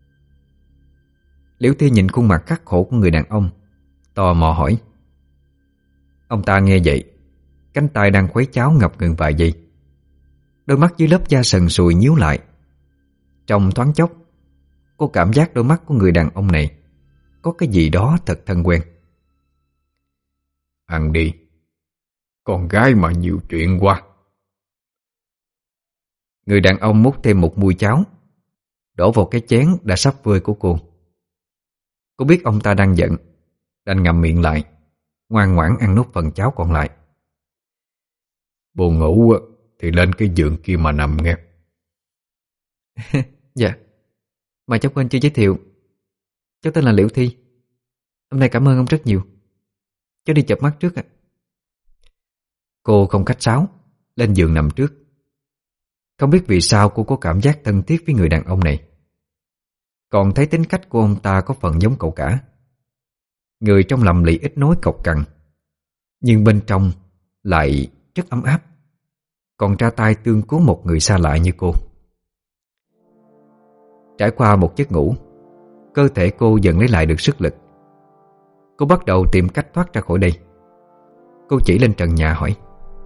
Liễu Thi nhìn khuôn mặt khắc khổ của người đàn ông, tò mò hỏi. Ông ta nghe vậy, cánh tay đang khuấy cháo ngập ngừng vài giây. Đôi mắt dưới lớp da sần sùi nhíu lại. Trong thoáng chốc, cô cảm giác đôi mắt của người đàn ông này có cái gì đó thật thân quen. Ăn đi, con gái mà nhiều chuyện quá. Người đàn ông múc thêm một muôi cháo, đổ vào cái chén đã sắp vơi của cô. Cô biết ông ta đang giận, đành ngậm miệng lại, ngoan ngoãn ăn nốt phần cháo còn lại. Buồn ngủ thì lên cái giường kia mà nằm nghe. Dạ. Mà cháu quên chưa giới thiệu, cháu tên là Liễu Thi. Hôm nay cảm ơn ông rất nhiều. Cháu đi chợp mắt trước ạ. Cô không khách sáo, lên giường nằm trước. Không biết vì sao cô có cảm giác thân thiết với người đàn ông này. Còn thấy tính cách của ông ta có phần giống cậu cả. Người trong lầm lì ít nói cộc cằn, nhưng bên trong lại rất ấm áp, còn ra tay tương cứu một người xa lạ như cô. Trải qua một giấc ngủ, cơ thể cô dần lấy lại được sức lực. Cô bắt đầu tìm cách thoát ra khỏi đây. Cô chỉ lên trần nhà hỏi: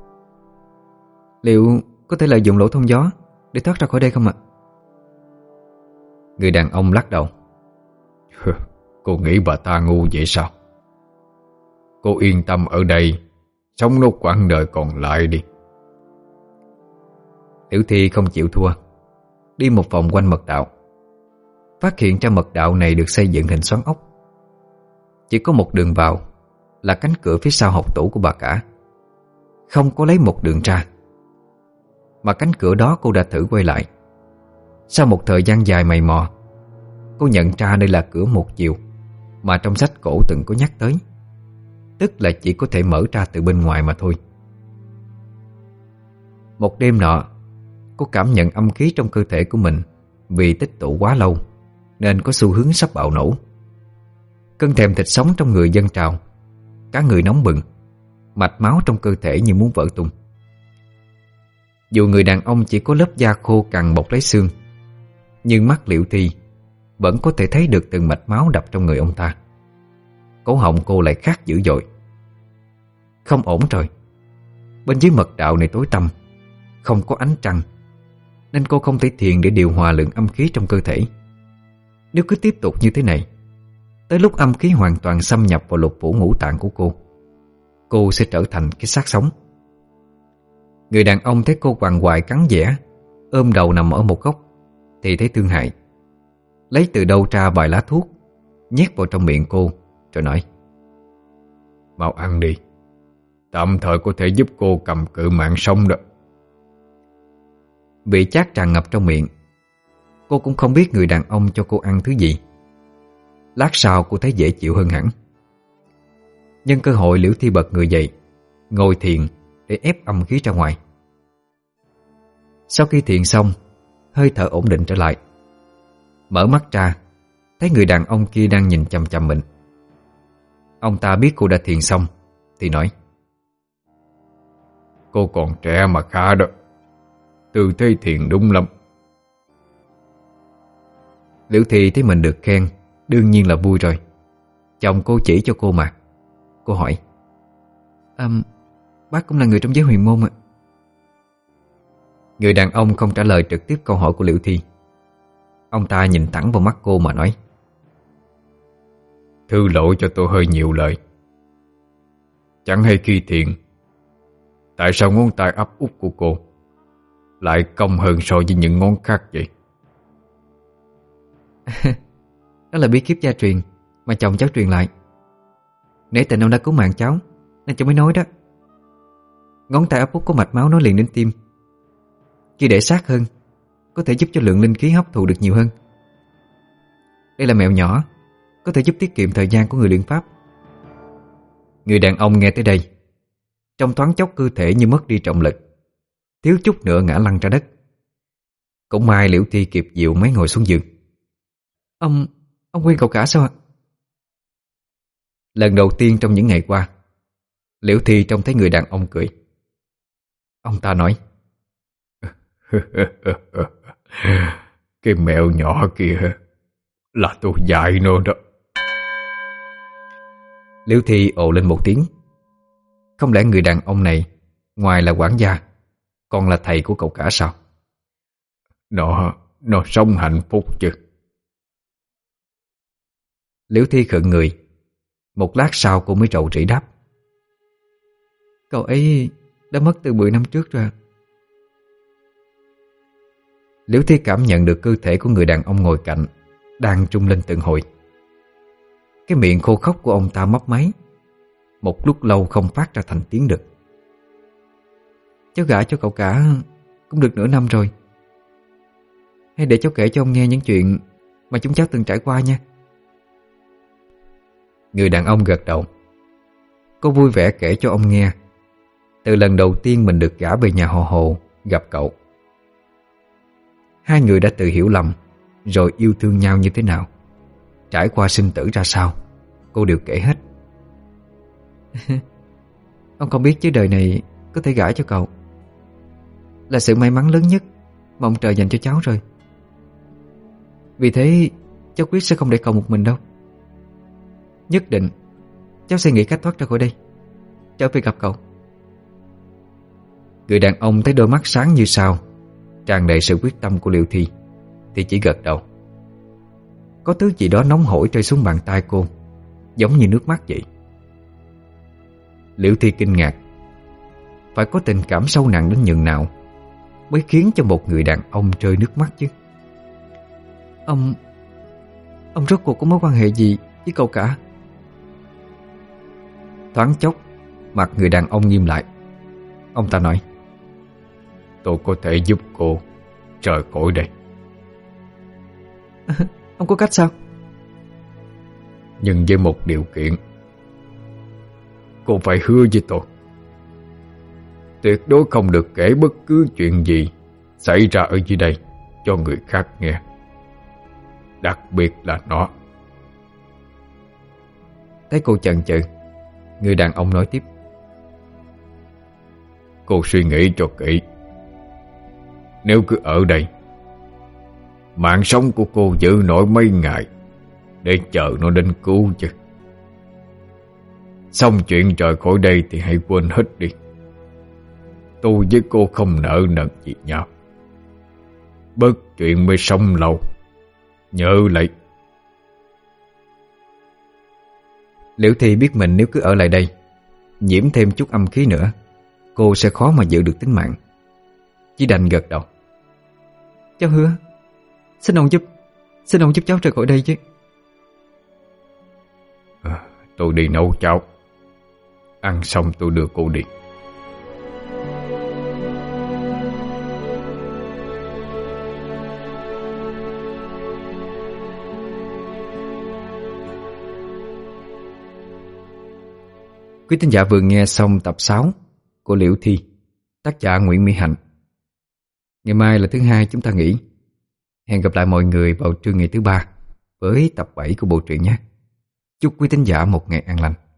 Liệu có thể lợi dụng lỗ thông gió để thoát ra khỏi đây không ạ? Người đàn ông lắc đầu. Cô nghĩ bà ta ngu vậy sao? Cô yên tâm ở đây, sống nốt quãng đời còn lại đi. Liễu Thi không chịu thua, đi một vòng quanh mật đạo. Phát hiện ra mật đạo này được xây dựng hình xoắn ốc. Chỉ có một đường vào là cánh cửa phía sau hộc tủ của bà cả, không có lấy một đường ra. Mà cánh cửa đó cô đã thử quay lại. Sau một thời gian dài mày mò, cô nhận ra đây là cửa một chiều mà trong sách cổ từng có nhắc tới, tức là chỉ có thể mở ra từ bên ngoài mà thôi. Một đêm nọ, cô cảm nhận âm khí trong cơ thể của mình vì tích tụ quá lâu nên có xu hướng sắp bạo nổ. Cơn thèm thịt sống trong người dâng trào, cả người nóng bừng, mạch máu trong cơ thể như muốn vỡ tung. Dù người đàn ông chỉ có lớp da khô cằn bọc lấy xương, nhưng mắt Liễu Thi vẫn có thể thấy được từng mạch máu đập trong người ông ta. Cổ họng cô lại khát dữ dội. Không ổn rồi. Bên dưới mật đạo này tối tăm, không có ánh trăng, nên cô không thể thiền để điều hòa lượng âm khí trong cơ thể. Nếu cứ tiếp tục như thế này, tới lúc âm khí hoàn toàn xâm nhập vào lục phủ ngũ tạng của cô, cô sẽ trở thành cái xác sống. Người đàn ông thấy cô quằn quại cắn dẻ, ôm đầu nằm ở một góc, thì thấy thương hại, lấy từ đâu ra vài lá thuốc, nhét vào trong miệng cô, rồi nói: Mau ăn đi, tạm thời có thể giúp cô cầm cự mạng sống đó. Vị chát tràn ngập trong miệng. Cô cũng không biết người đàn ông cho cô ăn thứ gì. Lát sau cô thấy dễ chịu hơn hẳn. Nhân cơ hội, Liễu Thi bật người dậy, ngồi thiền để ép âm khí ra ngoài. Sau khi thiền xong, hơi thở ổn định trở lại, mở mắt ra, thấy người đàn ông kia đang nhìn chằm chằm mình. Ông ta biết cô đã thiền xong thì nói: Cô còn trẻ mà khá đó, tư thế thiền đúng lắm. Liễu Thi thấy mình được khen, đương nhiên là vui rồi. Chồng cô chỉ cho cô mà. Cô hỏi: à, bác cũng là người trong giới huyền môn ạ? Người đàn ông không trả lời trực tiếp câu hỏi của Liễu Thi. Ông ta nhìn thẳng vào mắt cô mà nói: Thứ lỗi cho tôi hơi nhiều lời. Chẳng hay khi thiền, tại sao ngón tay ấp út của cô lại cong hơn so với những ngón khác vậy? Đó là bí kíp gia truyền mà chồng cháu truyền lại. Nể tình ông đã cứu mạng cháu nên cháu mới nói đó. Ngón tay ấp út có mạch máu nối liền đến tim. Khi để sát hơn, có thể giúp cho lượng linh khí hấp thụ được nhiều hơn. Đây là mẹo nhỏ, có thể giúp tiết kiệm thời gian của người luyện pháp. Người đàn ông nghe tới đây, trong thoáng chốc cơ thể như mất đi trọng lực, thiếu chút nữa ngã lăn ra đất. Cũng may Liễu Thi kịp dịu mới ngồi xuống giường. Ông, ông khuyên cậu cả sao ạ? Lần đầu tiên trong những ngày qua, Liễu Thi trông thấy người đàn ông cười. Ông ta nói: Cái mẹo nhỏ kia là tôi dạy nó đó. Liễu Thi ồ lên một tiếng. Không lẽ người đàn ông này ngoài là quản gia còn là thầy của cậu cả sao? Nó, nó sống hạnh phúc chứ. Liễu Thi khựng người. Một lát sau cô mới rầu rĩ đáp: Cậu ấy đã mất từ mười năm trước rồi. Liễu Thi cảm nhận được cơ thể của người đàn ông ngồi cạnh đang trung lên từng hồi. Cái miệng khô khốc của ông ta mấp máy, một lúc lâu không phát ra thành tiếng được. Cháu gả cho cậu cả cũng được nửa năm rồi. Hay để cháu kể cho ông nghe những chuyện mà chúng cháu từng trải qua nha. Người đàn ông gật đầu. Cô vui vẻ kể cho ông nghe từ lần đầu tiên mình được gả về nhà họ Hồ gặp cậu. Hai người đã tự hiểu lầm rồi yêu thương nhau như thế nào, trải qua sinh tử ra sao, cô đều kể hết. Ông không biết chứ đời này có thể gả cho cậu là sự may mắn lớn nhất mà ông trời dành cho cháu rồi. Vì thế cháu quyết sẽ không để cậu một mình đâu. Nhất định cháu sẽ nghĩ cách thoát ra khỏi đây, trở về gặp cậu. Người đàn ông thấy đôi mắt sáng như sao, tràn đầy sự quyết tâm của Liễu Thi, thì chỉ gật đầu. Có thứ gì đó nóng hổi rơi xuống bàn tay cô, giống như nước mắt vậy. Liễu Thi kinh ngạc. Phải có tình cảm sâu nặng đến nhường nào mới khiến cho một người đàn ông rơi nước mắt chứ? Ông Ông rốt cuộc có mối quan hệ gì với cậu cả? Thoáng chốc, mặt người đàn ông nghiêm lại. Ông ta nói: Tôi có thể giúp cô rời khỏi đây. À, ông có cách sao? Nhưng với một điều kiện. Cô phải hứa với tôi tuyệt đối không được kể bất cứ chuyện gì xảy ra ở dưới đây cho người khác nghe, đặc biệt là nó. Thấy cô chần chừ, người đàn ông nói tiếp: Cô suy nghĩ cho kỹ. Nếu cứ ở đây, mạng sống của cô giữ nổi mấy ngày để chờ nó đến cứu chứ. Xong chuyện rời khỏi đây thì hãy quên hết đi. Tôi với cô không nợ nần gì nhau. Bớt chuyện mới sống lâu. Nhớ lấy. Liễu Thi biết mình nếu cứ ở lại đây, nhiễm thêm chút âm khí nữa, cô sẽ khó mà giữ được tính mạng. Chỉ đành gật đầu. Cháu hứa. Xin ông giúp Xin ông giúp cháu rời khỏi đây chứ. À, tôi đi nấu cháo. Ăn xong tôi đưa cô đi. Quý thính giả vừa nghe xong tập sáu của Liễu Thi, tác giả Nguyễn Mỹ Hạnh. Ngày mai là thứ hai chúng ta nghỉ. Hẹn gặp lại mọi người vào trưa ngày thứ ba với tập bảy của bộ truyện nhé. Chúc quý thính giả một ngày an lành.